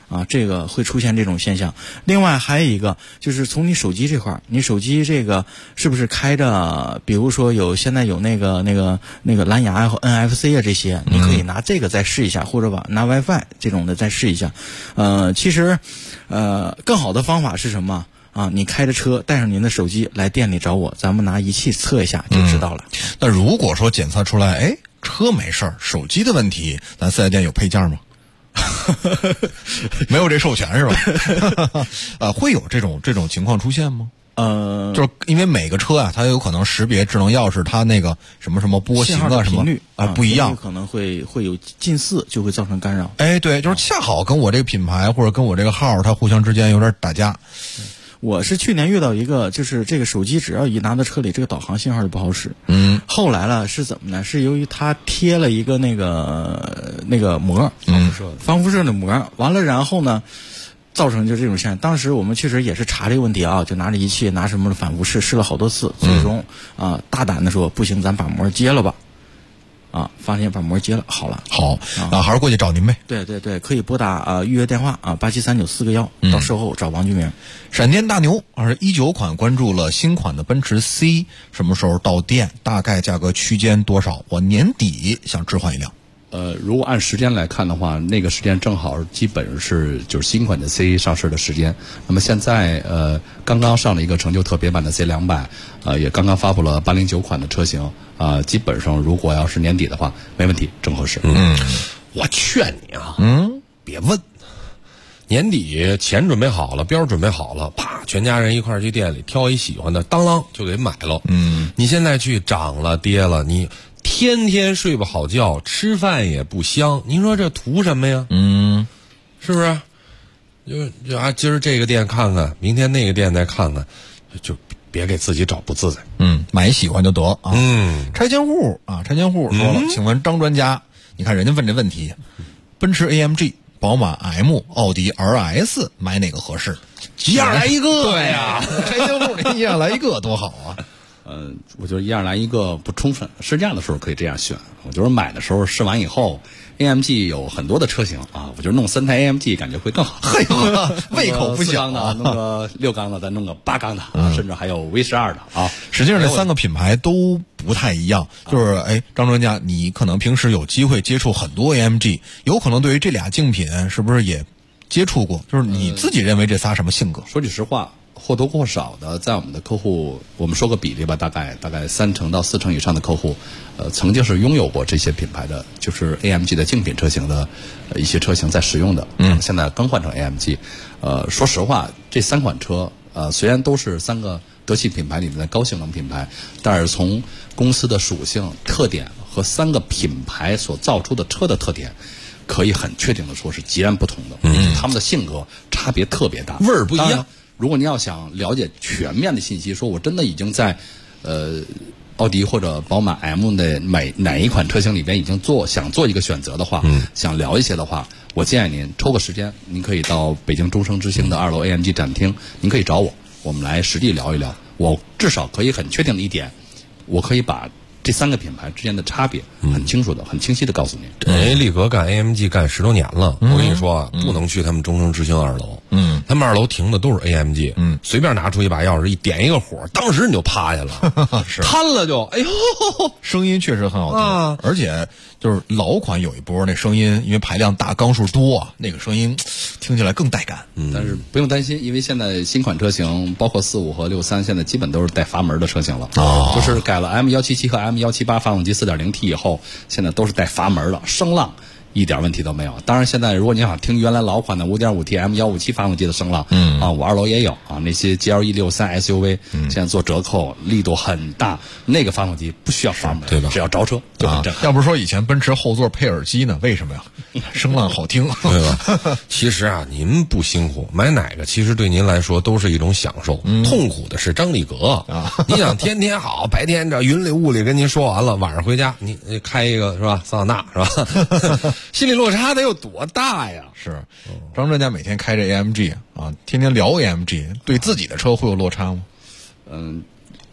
啊，这个会出现这种现象。另外还有一个就是从你手机这块儿，你手机这个是不是开着，比如说现在有那个蓝牙和 NFC 啊这些，你可以拿这个再试一下，或者拿 WiFi 这种的再试一下。其实更好的方法是什么啊？你开着车带上您的手机来店里找我，咱们拿仪器测一下就知道了。 那如果说检测出来，哎，车没事儿，手机的问题，咱4S店有配件吗？没有这授权是吧？会有这种情况出现吗？就是因为每个车啊，它有可能识别智能钥匙它那个什么波形啊什么不一样， 可能会有近似，就会造成干扰。 哎，对，就是恰好跟我这个品牌或者跟我这个号，它互相之间有点打架。 我是去年遇到一个，就是这个手机只要一拿到车里，这个导航信号就不好使。后来了是怎么呢？是由于它贴了一个那个膜，防辐射的膜，完了然后呢，造成就这种现象。当时我们确实也是查这个问题啊，就拿着仪器拿什么反复试了好多次，最终大胆的说不行，咱把膜揭了吧。发现把膜揭了，好了， 还是过去找您呗。 对，可以拨打预约电话873941，到售后找王俊明。 闪电大牛19款关注了新款的奔驰 C 什么时候到店，大概价格区间多少？我年底想置换一辆。 如果按时间来看的话，那个时间正好基本是就是新款的 C 上市的时间。那么现在刚刚上了一个成就特别版的 C200，也刚刚发布了809款的车型，基本上如果要是年底的话，没问题，正合适。 我劝你啊，别问，年底钱准备好了，标准备好了，啪，全家人一块儿去店里挑一喜欢的，当啷就给买了。你现在去涨了跌了，你天天睡不好觉，吃饭也不香，您说这图什么呀？是不是？就今儿这个店看看，明天那个店再看看，就别给自己找不自在。 买喜欢就得啊。拆迁户说了，请问张专家，你看人家问这问题，奔驰 AMG、宝马 M、奥迪 RS 买哪个合适？ 一样来一个。 对呀，拆迁户一样来一个多好啊。 我觉得一样来一个不充分，试驾的时候可以这样选。我觉得买的时候试完以后 ，AMG 有很多的车型啊，我觉得弄3台 AMG 感觉会更好。 胃口不小的，弄个6缸的，再弄个8缸的，甚至还有 V12的啊。 实际上这3个品牌都不太一样，就是张专家，你可能平时有机会接触很多 AMG， 有可能对于这俩竞品是不是也接触过？就是你自己认为这仨什么性格？ 说句实话。或多或少的，在我们的客户，我们说个比例吧，大概3成到4成以上的客户，曾经是拥有过这些品牌的，就是 AMG 的竞品车型的一些车型在使用的。现在更换成 AMG。说实话，这3款车，虽然都是3个德系品牌里面的高性能品牌，但是从公司的属性特点和3个品牌所造出的车的特点，可以很确定的说是截然不同的。他们的性格差别特别大， 味儿不一样。 如果你要想了解全面的信息，说我真的已经在奥迪或者宝马 M 的哪一款车型里边已经想做一个选择的话，想聊一些的话，我建议您抽个时间，您可以到北京中升之星的2楼 AMG 展厅，您可以找我们来实地聊一聊。我至少可以很确定的一点，我可以把这3个品牌之间的差别很清楚的、很清晰的告诉您。 力格干 AMG 干10多年了，我跟你说啊，不能去他们中升之星2楼。他们2楼停的都是 AMG，随便拿出一把钥匙一点一个火，当时你就趴下了，瘫了就，哎呦， 声音确实很好听，而且就是老款有一波那声音，因为排量大、缸数多啊，那个声音听起来更带感。 但是不用担心，因为现在新款车型，包括45和63，现在基本都是带阀门的车型了，就是改了 M177 和 M178 发动机 4.0T 以后，现在都是带阀门的，声浪一点问题都没有。当然，现在如果你想听原来老款的 5.5T M157 发动机的声浪，我2楼也有啊。那些 GLE63 SUV，现在做折扣力度很大，那个发动机不需要阀门，对吧？只要着车就很震撼。 要不是说以前奔驰后座配耳机呢，为什么呀？声浪好听， 对吧？其实啊，您不辛苦，买哪个其实对您来说都是一种享受。痛苦的是张力格啊！你想天天好，白天这云里雾里跟您说完了，晚上回家你开一个是吧？桑塔纳是吧？心理落差得有多大呀？ 是，张专家每天开着 AMG 啊，天天聊 AMG， 对自己的车会有落差吗？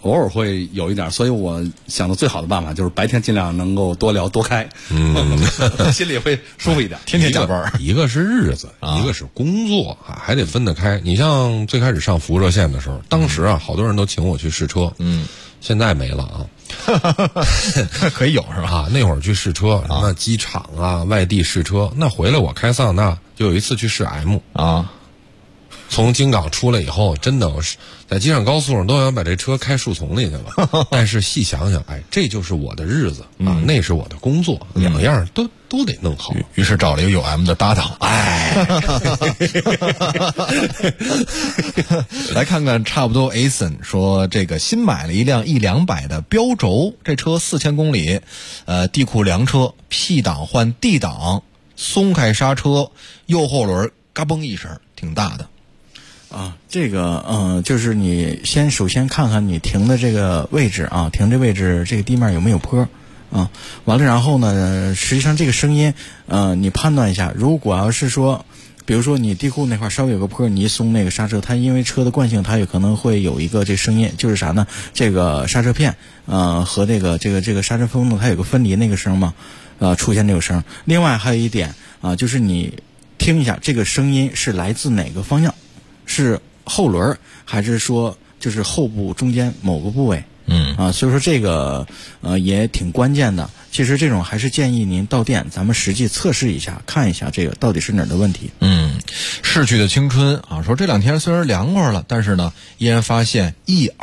偶尔会有一点，所以我想的最好的办法就是白天尽量能够多聊多开，心里会舒服一点。 天天加班， 一个是日子，一个是工作啊，还得分得开。你像最开始上服务热线的时候，当时啊，好多人都请我去试车，现在没了啊。 可以有是吧？ 那会儿去试车，那机场啊、外地试车，那回来我开桑塔纳，就有一次去试 M 啊。 从京港出来以后，真的我是在机场高速上都想把这车开树丛里去了。但是细想想，这就是我的日子啊，那是我的工作，两样都得弄好。 于是找了一个有 M 的搭档，来看看差不多 Ason 说这个新买了一辆E200的标轴，这车4000公里，地库凉车 P 档换 D 档，松开刹车，右后轮嘎嘣一声，挺大的。 这个就是你首先看看你停的这个位置啊，停这位置这个地面有没有坡啊？完了，然后呢，实际上这个声音，你判断一下，如果要是说，比如说你地库那块稍微有个坡，你一松那个刹车，它因为车的惯性，它有可能会有一个这声音，就是啥呢？这个刹车片和这个刹车风呢，它有个分离那个声嘛，出现这个声。另外还有一点就是你听一下这个声音是来自哪个方向。是后轮还是说就是后部中间某个部位？所以说这个也挺关键的。其实这种还是建议您到店，咱们实际测试一下，看一下这个到底是哪儿的问题。 逝去的青春啊，说这两天虽然凉快了，但是呢，依然发现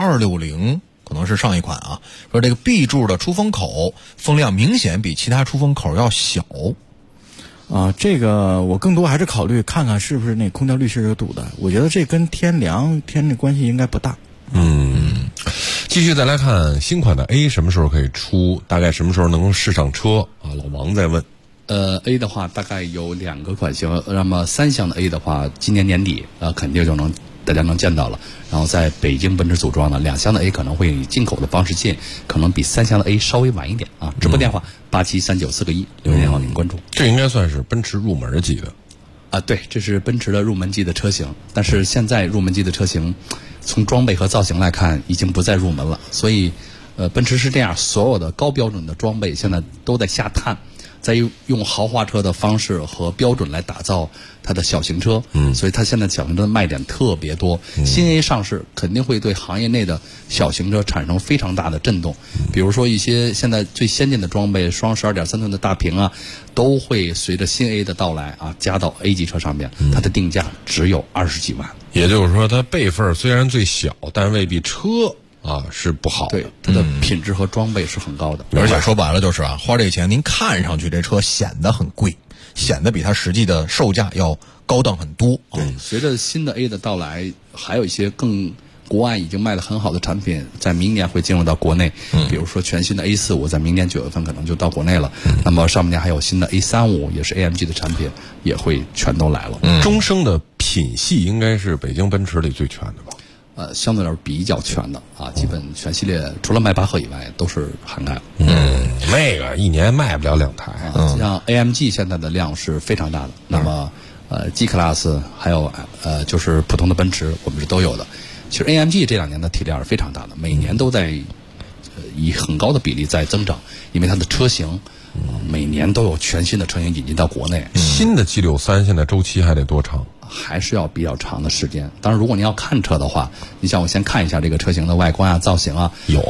E260可能是上一款啊，说这个 B 柱的出风口风量明显比其他出风口要小。 这个我更多还是考虑看看是不是那空调滤芯有堵的。我觉得这跟天凉天的关系应该不大。 继续再来看新款的 A 什么时候可以出，大概什么时候能试上车啊？老王在问。 A 的话大概有2个款型，那么3厢的 A 的话，今年年底肯定就大家能见到了。然后在北京奔驰组装的2厢的 A 可能会以进口的方式进，可能比3厢的 A 稍微晚一点啊。直播电话873941，留言电话您关注。 这应该算是奔驰入门级的对，这是奔驰的入门级的车型。但是现在入门级的车型，从装备和造型来看，已经不再入门了。所以，奔驰是这样，所有的高标准的装备现在都在下探。在用豪华车的方式和标准来打造它的小型车，所以它现在小型车的卖点特别多。新 A 上市肯定会对行业内的小型车产生非常大的震动。比如说一些现在最先进的装备，双12.3寸的大屏都会随着新 A 的到来加到 A 级车上面，它的定价只有20几万。 也就是说，它辈分虽然最小，但未必车是不好的。 对，它的品质和装备是很高的。 而且说白了就是花这钱，您看上去这车显得很贵，显得比它实际的售价要高档很多。 对，随着新的 A 的到来，还有一些国外已经卖得很好的产品，在明年会进入到国内。比如说全新的 A45，在明年9月份可能就到国内了。那么上半年还有新的 A35，也是 AMG 的产品，也会全都来了。 终生的品系应该是北京奔驰里最全的吧？ 相对来说比较全的基本全系列除了迈巴赫以外都是涵盖了。 那个一年卖不了2台。 像 AMG 现在的量是非常大的。那么G Class 还有就是普通的奔驰，我们是都有的。其实 AMG 这2年的体量是非常大的，每年都在以很高的比例在增长，因为它的车型每年都有全新的车型引进到国内。 新的 G63 现在周期还得多长？ 还是要比较长的时间。当然，如果您要看车的话，你像我先看一下这个车型的外观造型有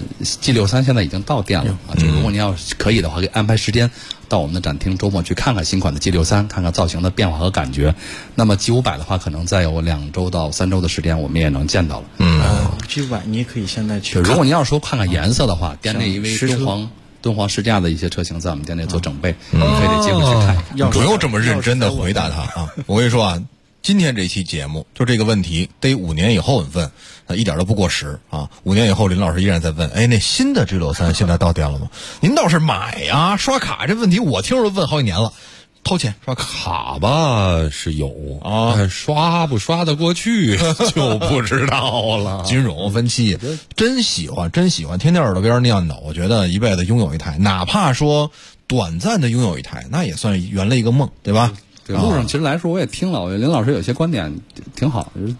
G63 现在已经到店了就如果您要可以的话，可以安排时间到我们的展厅，周末去看看新款的 G63，看看造型的变化和感觉。那么 G500 的话，可能再有2周到3周的时间，我们也能见到了。 G500你也可以现在去看。 如果您要说看看颜色的话，店内因为敦煌试驾的一些车型在我们店内做整备，你可以得接过去看一看。 不用这么认真的回答他我跟你说今天这期节目就这个问题得5年以后问，一点都不过时5年以后林老师依然在问，那新的 G63 现在到店了吗？您倒是买呀，刷卡这问题我听着问好几年了。掏钱刷卡吧是有但刷不刷得过去就不知道了。 金融分期真喜欢，天天耳朵边念叨，我觉得一辈子拥有一台，哪怕说短暂的拥有一台，那也算圆了一个梦，对吧？ 对，路上其实来说我也听了林老师有些观点挺好，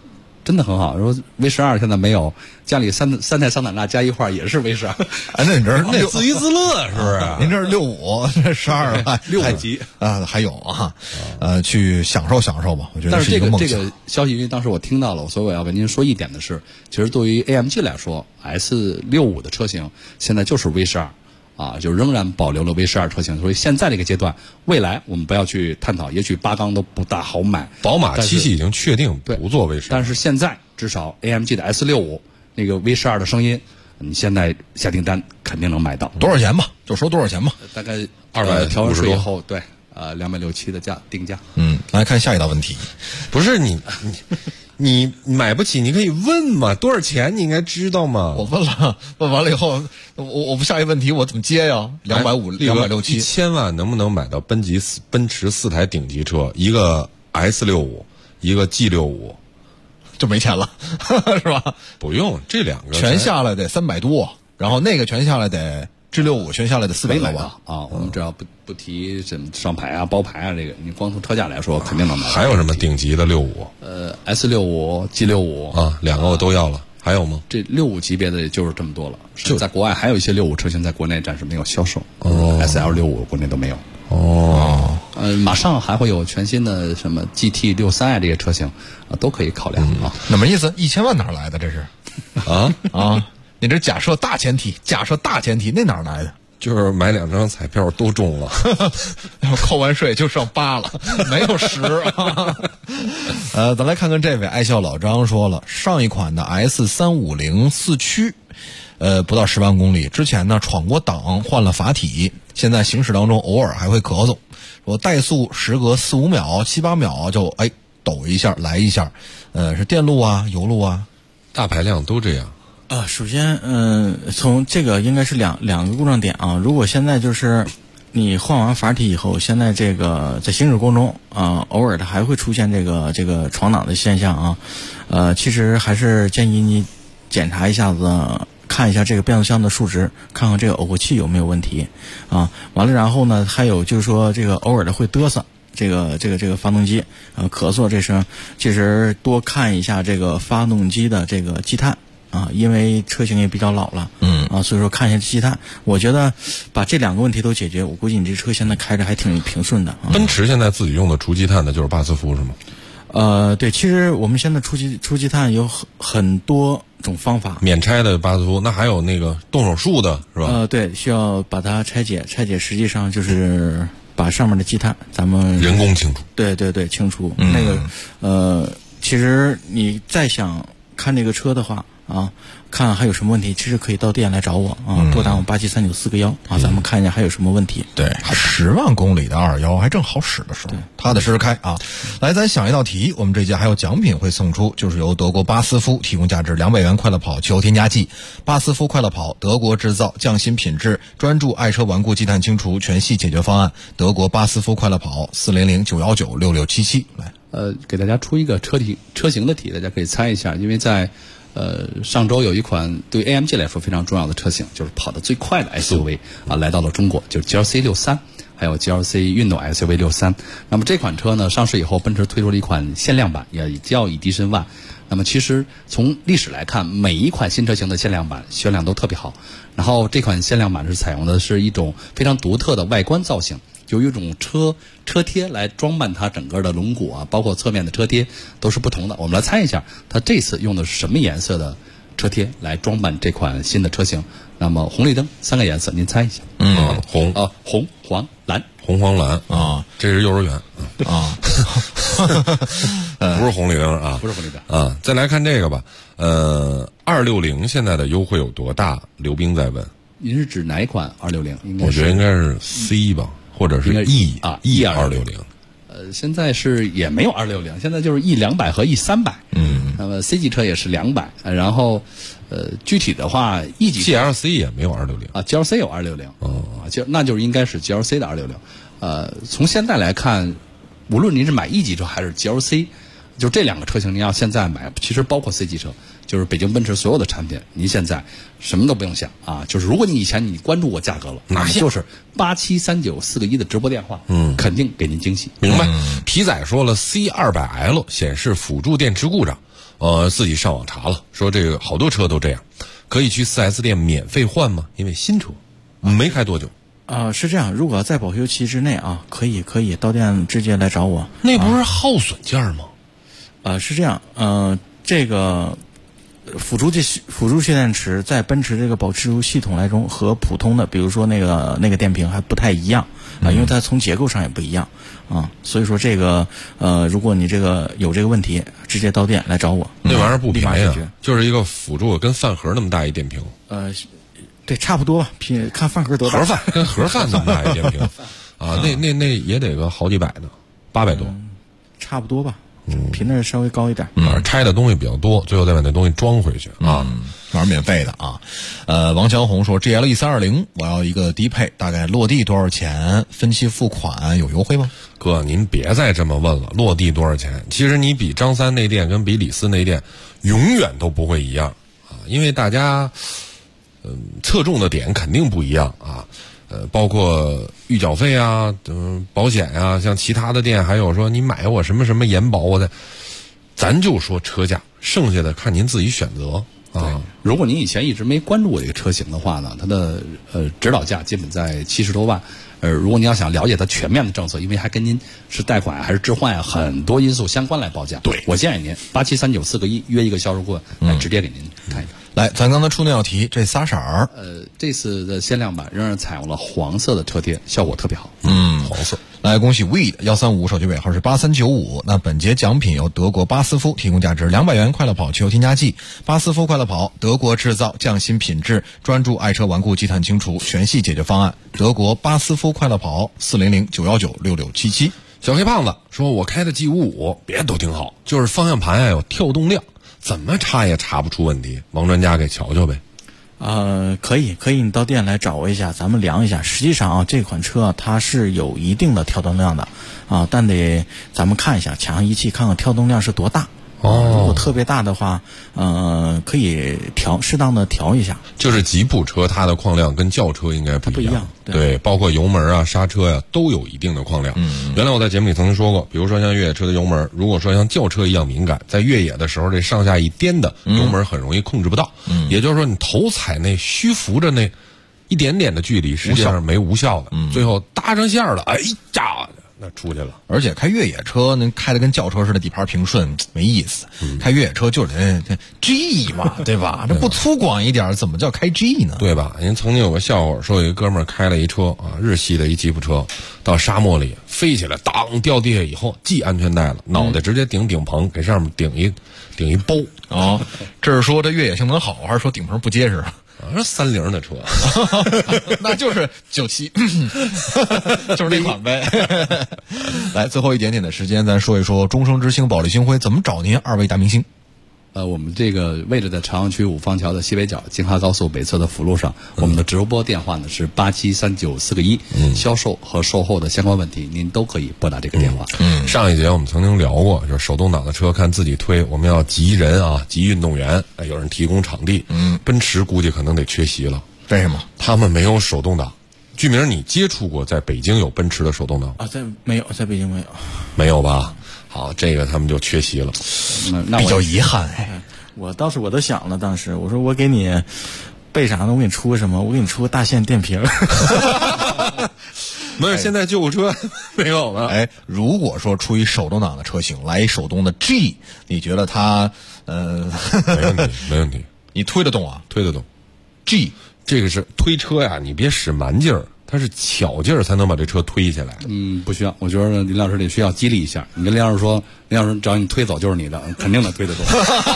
真的很好。说 V12现在没有，家里三台桑塔纳加一块也是 V12。 哎，那你这那自娱自乐是不是？ 您这是65，这12万 65级啊，还有啊，去享受享受吧。我觉得但是一个梦想。 这个消息，因为当时我听到了，所以我要跟您说一点的是，其实对于 AMG 来说 ，S65 的车型现在就是 V12。啊，就仍然保留了 V12 车型，所以现在这个阶段，未来我们不要去探讨，也许8缸都不大好买。 宝马7系已经确定不做 V12， 但是现在至少 AMG 的 S65 那个 V12 的声音，你现在下订单肯定能买到。 多少钱吧？就说多少钱吧。 大概 250 调完税以后，对，267的定价。 来看下一道问题， 不是你买不起，你可以问嘛，多少钱你应该知道嘛。 我问了，问完了以后，我不下一问题我怎么接呀？250、267， 1000万能不能买到奔驰4台顶级车？一个 S65，一个 G65， 就没钱了，是吧？ 不用，这两个全下来得300多，然后那个全下来得G65，全下来得400多万啊。我们只要不提什么上牌啊、包牌啊，这个你光从车价来说，肯定能买到。 还有什么顶级的65 ？S65、G65 啊，两个我都要了。还有吗？ 这65级别的就是这么多了。就在国外还有一些65车型在国内暂时没有销售。SL65国内都没有。马上还会有全新的什么 GT63 这些车型啊，都可以考量啊。 什么意思？1000万哪来的？这是啊？你这假设大前提，那哪来的？ 就是买2张彩票都中了， 然后扣完税就剩8了，没有10。咱来看看这位爱笑老张说了，上一款的 S350四驱，不到10万公里，之前呢闯过档，换了阀体，现在行驶当中偶尔还会咳嗽，说怠速时隔4-5秒、7-8秒就抖一下来一下，是电路啊、油路啊， 大排量都这样。 首先，从这个应该是两个故障点啊。如果现在就是你换完阀体以后，现在这个在行驶过程中偶尔的还会出现这个闯档的现象啊。其实还是建议你检查一下子，看一下这个变速箱的数值，看看这个耦合器有没有问题啊。完了，然后呢，还有就是说这个偶尔的会嘚瑟。这个发动机咳嗽这声，其实多看一下这个发动机的这个积碳。因为车型也比较老了，所以说看一下积碳，我觉得把这2个问题都解决，我估计你这车现在开着还挺平顺的。 奔驰现在自己用的除积碳的就是巴斯夫是吗？ 对，其实我们现在除积碳有很多种方法。 免拆的巴斯夫，那还有那个动手术的是吧？ 对，需要把它拆解，实际上就是把上面的积碳咱们人工清除。 对，清除。那个其实你再想看这个车的话。看还有什么问题，其实可以到店来找我拨打我873941咱们看一下还有什么问题。 对，10万公里的221还正好使的时候，踏踏实实开啊！来，咱想一道题，我们这届还有奖品会送出，就是由德国巴斯夫提供价值200元快乐跑汽油添加剂，巴斯夫快乐跑，德国制造，降新品质，专注爱车顽固积碳清除全系解决方案，德国巴斯夫快乐跑400-919-6677。来， 给大家出一个车型的题，大家可以猜一下，因为在上周有一款对 AMG 来说非常重要的车型，就是跑得最快的 SUV 来到了中国，就是 GLC 63，还有 GLC 运动 SUV 63。那么这款车呢上市以后，奔驰推出了一款限量版，也叫 Edition One。那么其实从历史来看，每一款新车型的限量版销量都特别好。然后这款限量版是采用的是一种非常独特的外观造型，就有一种车贴来装扮它整个的轮毂啊，包括侧面的车贴都是不同的。我们来猜一下，它这次用的是什么颜色的车贴来装扮这款新的车型？那么红绿灯3个颜色，您猜一下？ 红、 黄、蓝。 红、黄、蓝啊，这是幼儿园啊， 不是红绿灯啊， 不是红绿灯啊。再来看这个吧，260现在的优惠有多大？刘冰在问。 您是指哪一款260？ 我觉得应该是 C 吧，或者是 E 260。 现在是也没有260，现在就是 E200 和 E300。那么 C 级车也是200，然后具体的话 E 级 GLC 也没有260 啊 ，GLC 有260那就是应该是 GLC 的260。从现在来看，无论您是买 E 级车还是 GLC， 就这2个车型，您要现在买，其实包括 C 级车，就是北京奔驰所有的产品，您现在什么都不用想啊。就是如果你以前你关注过价格了，那么就是873941的直播电话，肯定给您惊喜。 明白。皮仔说了 C200L 显示辅助电池故障， 自己上网查了，说这个好多车都这样，可以去 4S 店免费换吗？因为新车没开多久。 是这样，如果在保修期之内啊，可以到店直接来找我。 那不是耗损件吗？ 是这样，这个辅助蓄电池在奔驰这个保持系统来中和普通的，比如说那个电瓶还不太一样啊，因为它从结构上也不一样啊，所以说这个如果你这个有这个问题，直接到店来找我。 那玩意儿不便宜啊，就是一个辅助跟饭盒那么大一电瓶。 对，差不多吧，看饭盒多大。 盒饭跟盒饭那么大一电瓶啊，那也得个好几百呢，800多， 差不多吧。频率稍微高一点， 拆的东西比较多，最后再把那东西装回去啊， 反正免费的啊。王强红说 GLE 320我要一个低配，大概落地多少钱？分期付款有优惠吗？ 哥，您别再这么问了，落地多少钱？其实你比张三那店跟比李四那店永远都不会一样啊，因为大家侧重的点肯定不一样啊。包括预缴费啊，保险啊，像其他的店还有说你买我什么什么延保的，咱就说车价，剩下的看您自己选择啊。 如果您以前一直没关注过这个车型的话呢，它的指导价基本在70多万。如果你要想了解它全面的政策，因为还跟您是贷款还是置换啊，很多因素相关来报价。 对， 我建议您8739-4个1约一个销售顾问来直接给您看一看。 来，咱刚才出那道题，这仨色儿， 这次的限量版仍然采用了黄色的车贴，效果特别好。 黄色。来，恭喜 weed135手机尾号是8395。那本节奖品由德国巴斯夫提供价值200元快乐跑汽油添加剂。巴斯夫快乐跑，德国制造，匠心品质，专注爱车顽固积碳清除，全系解决方案。德国巴斯夫快乐跑，400-919-6677。 小黑胖子说：“我开的 G55，别的都挺好，就是方向盘有跳动量，怎么查也查不出问题。王专家给瞧瞧呗。” 可以，你到店来找我一下，咱们量一下。实际上啊，这款车它是有一定的跳动量的啊，但得咱们看一下，抢上仪器看看跳动量是多大。如果特别大的话，可以适当的调一下。 就是吉普车它的况量跟轿车应该不一样，对，包括油门啊、刹车呀、都有一定的况量。原来我在节目里曾经说过，比如说像越野车的油门，如果说像轿车一样敏感，在越野的时候这上下一颠的油门很容易控制不到。也就是说，你头踩那虚浮着那一点点的距离，实际上没无效的，最后搭上线了，哎呀！那出去了， 而且开越野车那开的跟轿车似的，底盘平顺没意思。开越野车就是这 G 嘛，对吧？这不粗犷一点，怎么叫开 G 呢？ 对吧？您曾经有个笑话，说有一哥们儿开了一车啊，日系的一吉普车，到沙漠里飞起来，当掉地下以后，系安全带了，脑袋直接顶棚，给上面顶一包。 哦，这是说这越野性能好，还是说顶棚不结实？ 是30的车， 那就是97，就是那款呗。来，最后一点点的时间，咱说一说终生之星保利星辉怎么找您二位大明星。 我们这个位置在朝阳区五方桥的西北角，京哈高速北侧的辅路上。我们的直播电话呢是8739-4个1，销售和售后的相关问题您都可以拨打这个电话。 上一节我们曾经聊过，就是手动挡的车看自己推，我们要集人啊，集运动员，有人提供场地。奔驰估计可能得缺席了。 为什么？ 他们没有手动挡。据名你接触过在北京有奔驰的手动挡啊？没有，在北京没有。 没有吧？好，这个他们就缺席了， 那比较遗憾。 我当时我都想了，当时我说我给你备啥呢？我给你出个什么？我给你出个大线电瓶。 没有，现在救护车没有了。 哎，如果说出于手动挡的车型来一手动的 G， 你觉得它没问题， 你推得动啊？ 推得动。 G 这个是推车呀，你别使蛮劲儿。它是巧劲儿才能把这车推起来。 不需要，我觉得林老师得需要激励一下。你跟林老师说，林老师只要你推走就是你的，肯定能推得动。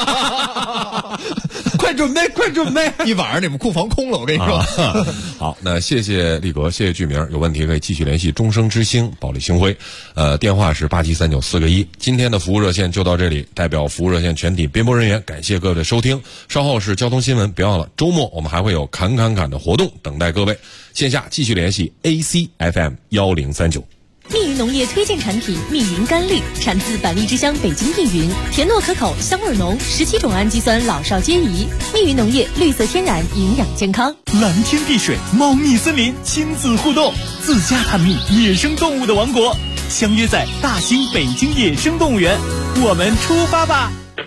快准备！一晚上你们库房空了，我跟你说。 好，那谢谢力哥，谢谢剧名，有问题可以继续联系终生之星保利星辉，电话是8739-4个1。今天的服务热线就到这里，代表服务热线全体编播人员感谢各位的收听。稍后是交通新闻，别忘了周末我们还会有侃的活动等待各位。线下继续联系 ACFM 1039。 密云农业推荐产品密云甘绿，产自百丽之乡北京密云，甜糯可口，香味浓，17种氨基酸老少皆宜。密云农业绿色天然，营养健康。 蓝天碧水，猫蜜森林，亲子互动，自驾探秘野生动物的王国，相约在大兴北京野生动物园，我们出发吧！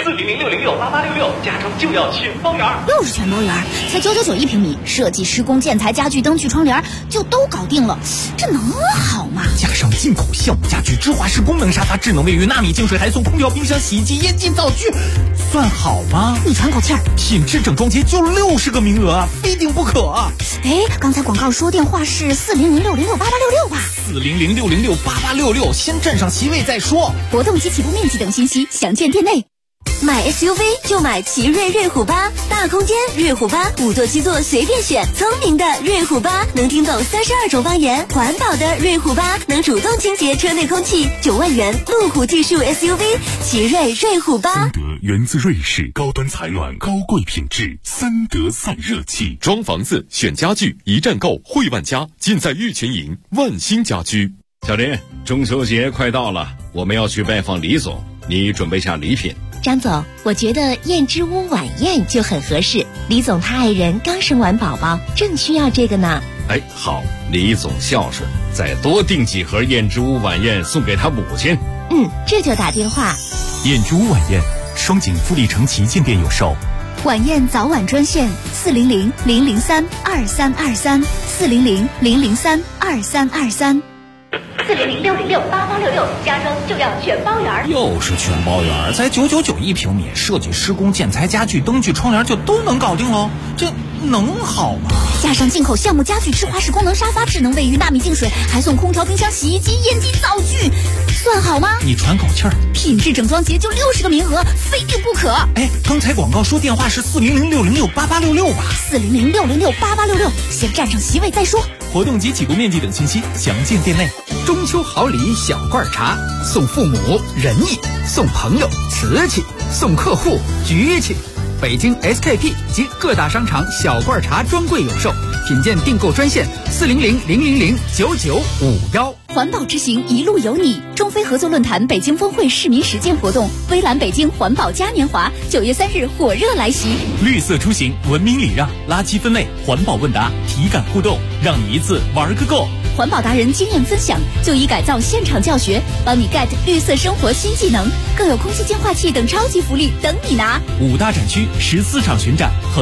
400-606-8866，加装就要全包圆。 又是全包圆，才999一平米，设计、施工、建材、家具、灯具、窗帘就都搞定了，这能好吗？ 加上进口橡木家具、芝华士功能沙发、智能卫浴、纳米净水，还送空调、冰箱、洗衣机、烟机、灶具，算好吗？ 你喘口气儿， 品质整装节就60个名额啊，非订不可。 哎，刚才广告说电话是400-606-8866吧 ？400-606-8866，先占上席位再说。 活动及起步面积等信息详见店内。 买 SUV 就买奇瑞瑞虎8，大空间瑞虎8，5座7座随便选，聪明的瑞虎8能听懂32种方言，环保的瑞虎8能主动清洁车内空气，9万元路虎技术 SUV， 奇瑞瑞虎8。 三德源自瑞士，高端采暖，高贵品质，三德散热器。 装房子选家具，一站购汇万家，尽在玉泉营万兴家居。 小林，中秋节快到了，我们要去拜访李总，你准备下礼品。 张总，我觉得燕之屋晚宴就很合适。李总他爱人刚生完宝宝，正需要这个呢。 哎，好，李总孝顺，再多订几盒燕之屋晚宴送给他母亲。 这就打电话。 燕之屋晚宴，双井富力城旗舰店有售。 晚宴早晚专线400-003-2323 400-003-2323。 400-606-8866，加装就要全包圆。 又是全包圆，才999一平米，设计、施工、建材、家具、灯具、窗帘就都能搞定喽，这能好吗？ 加上进口橡木家具、芝华士功能沙发、智能卫浴、纳米净水，还送空调、冰箱、洗衣机、烟机、灶具，算好吗？ 你喘口气儿， 品质整装节就60个名额，非订不可。 哎，刚才广告说电话是400-606-8866吧 400-606-8866，先占上席位再说。 活动及起步面积等信息详见店内。 中秋好礼小罐茶，送父母仁义，送朋友瓷器，送客户局气。北京 SKP 及各大商场小罐茶专柜有售，品鉴订购专线400-000-9951。 环保之行一路有你，中非合作论坛北京峰会市民实践活动，微蓝北京环保嘉年华9月3日火热来袭。 绿色出行，文明礼让，垃圾分类，环保问答，体感互动，让你一次玩个够。 环保达人经验分享，就医改造现场教学，帮你 get 绿色生活新技能，更有空气净化器等超级福利等你拿。 5大展区，14场巡展。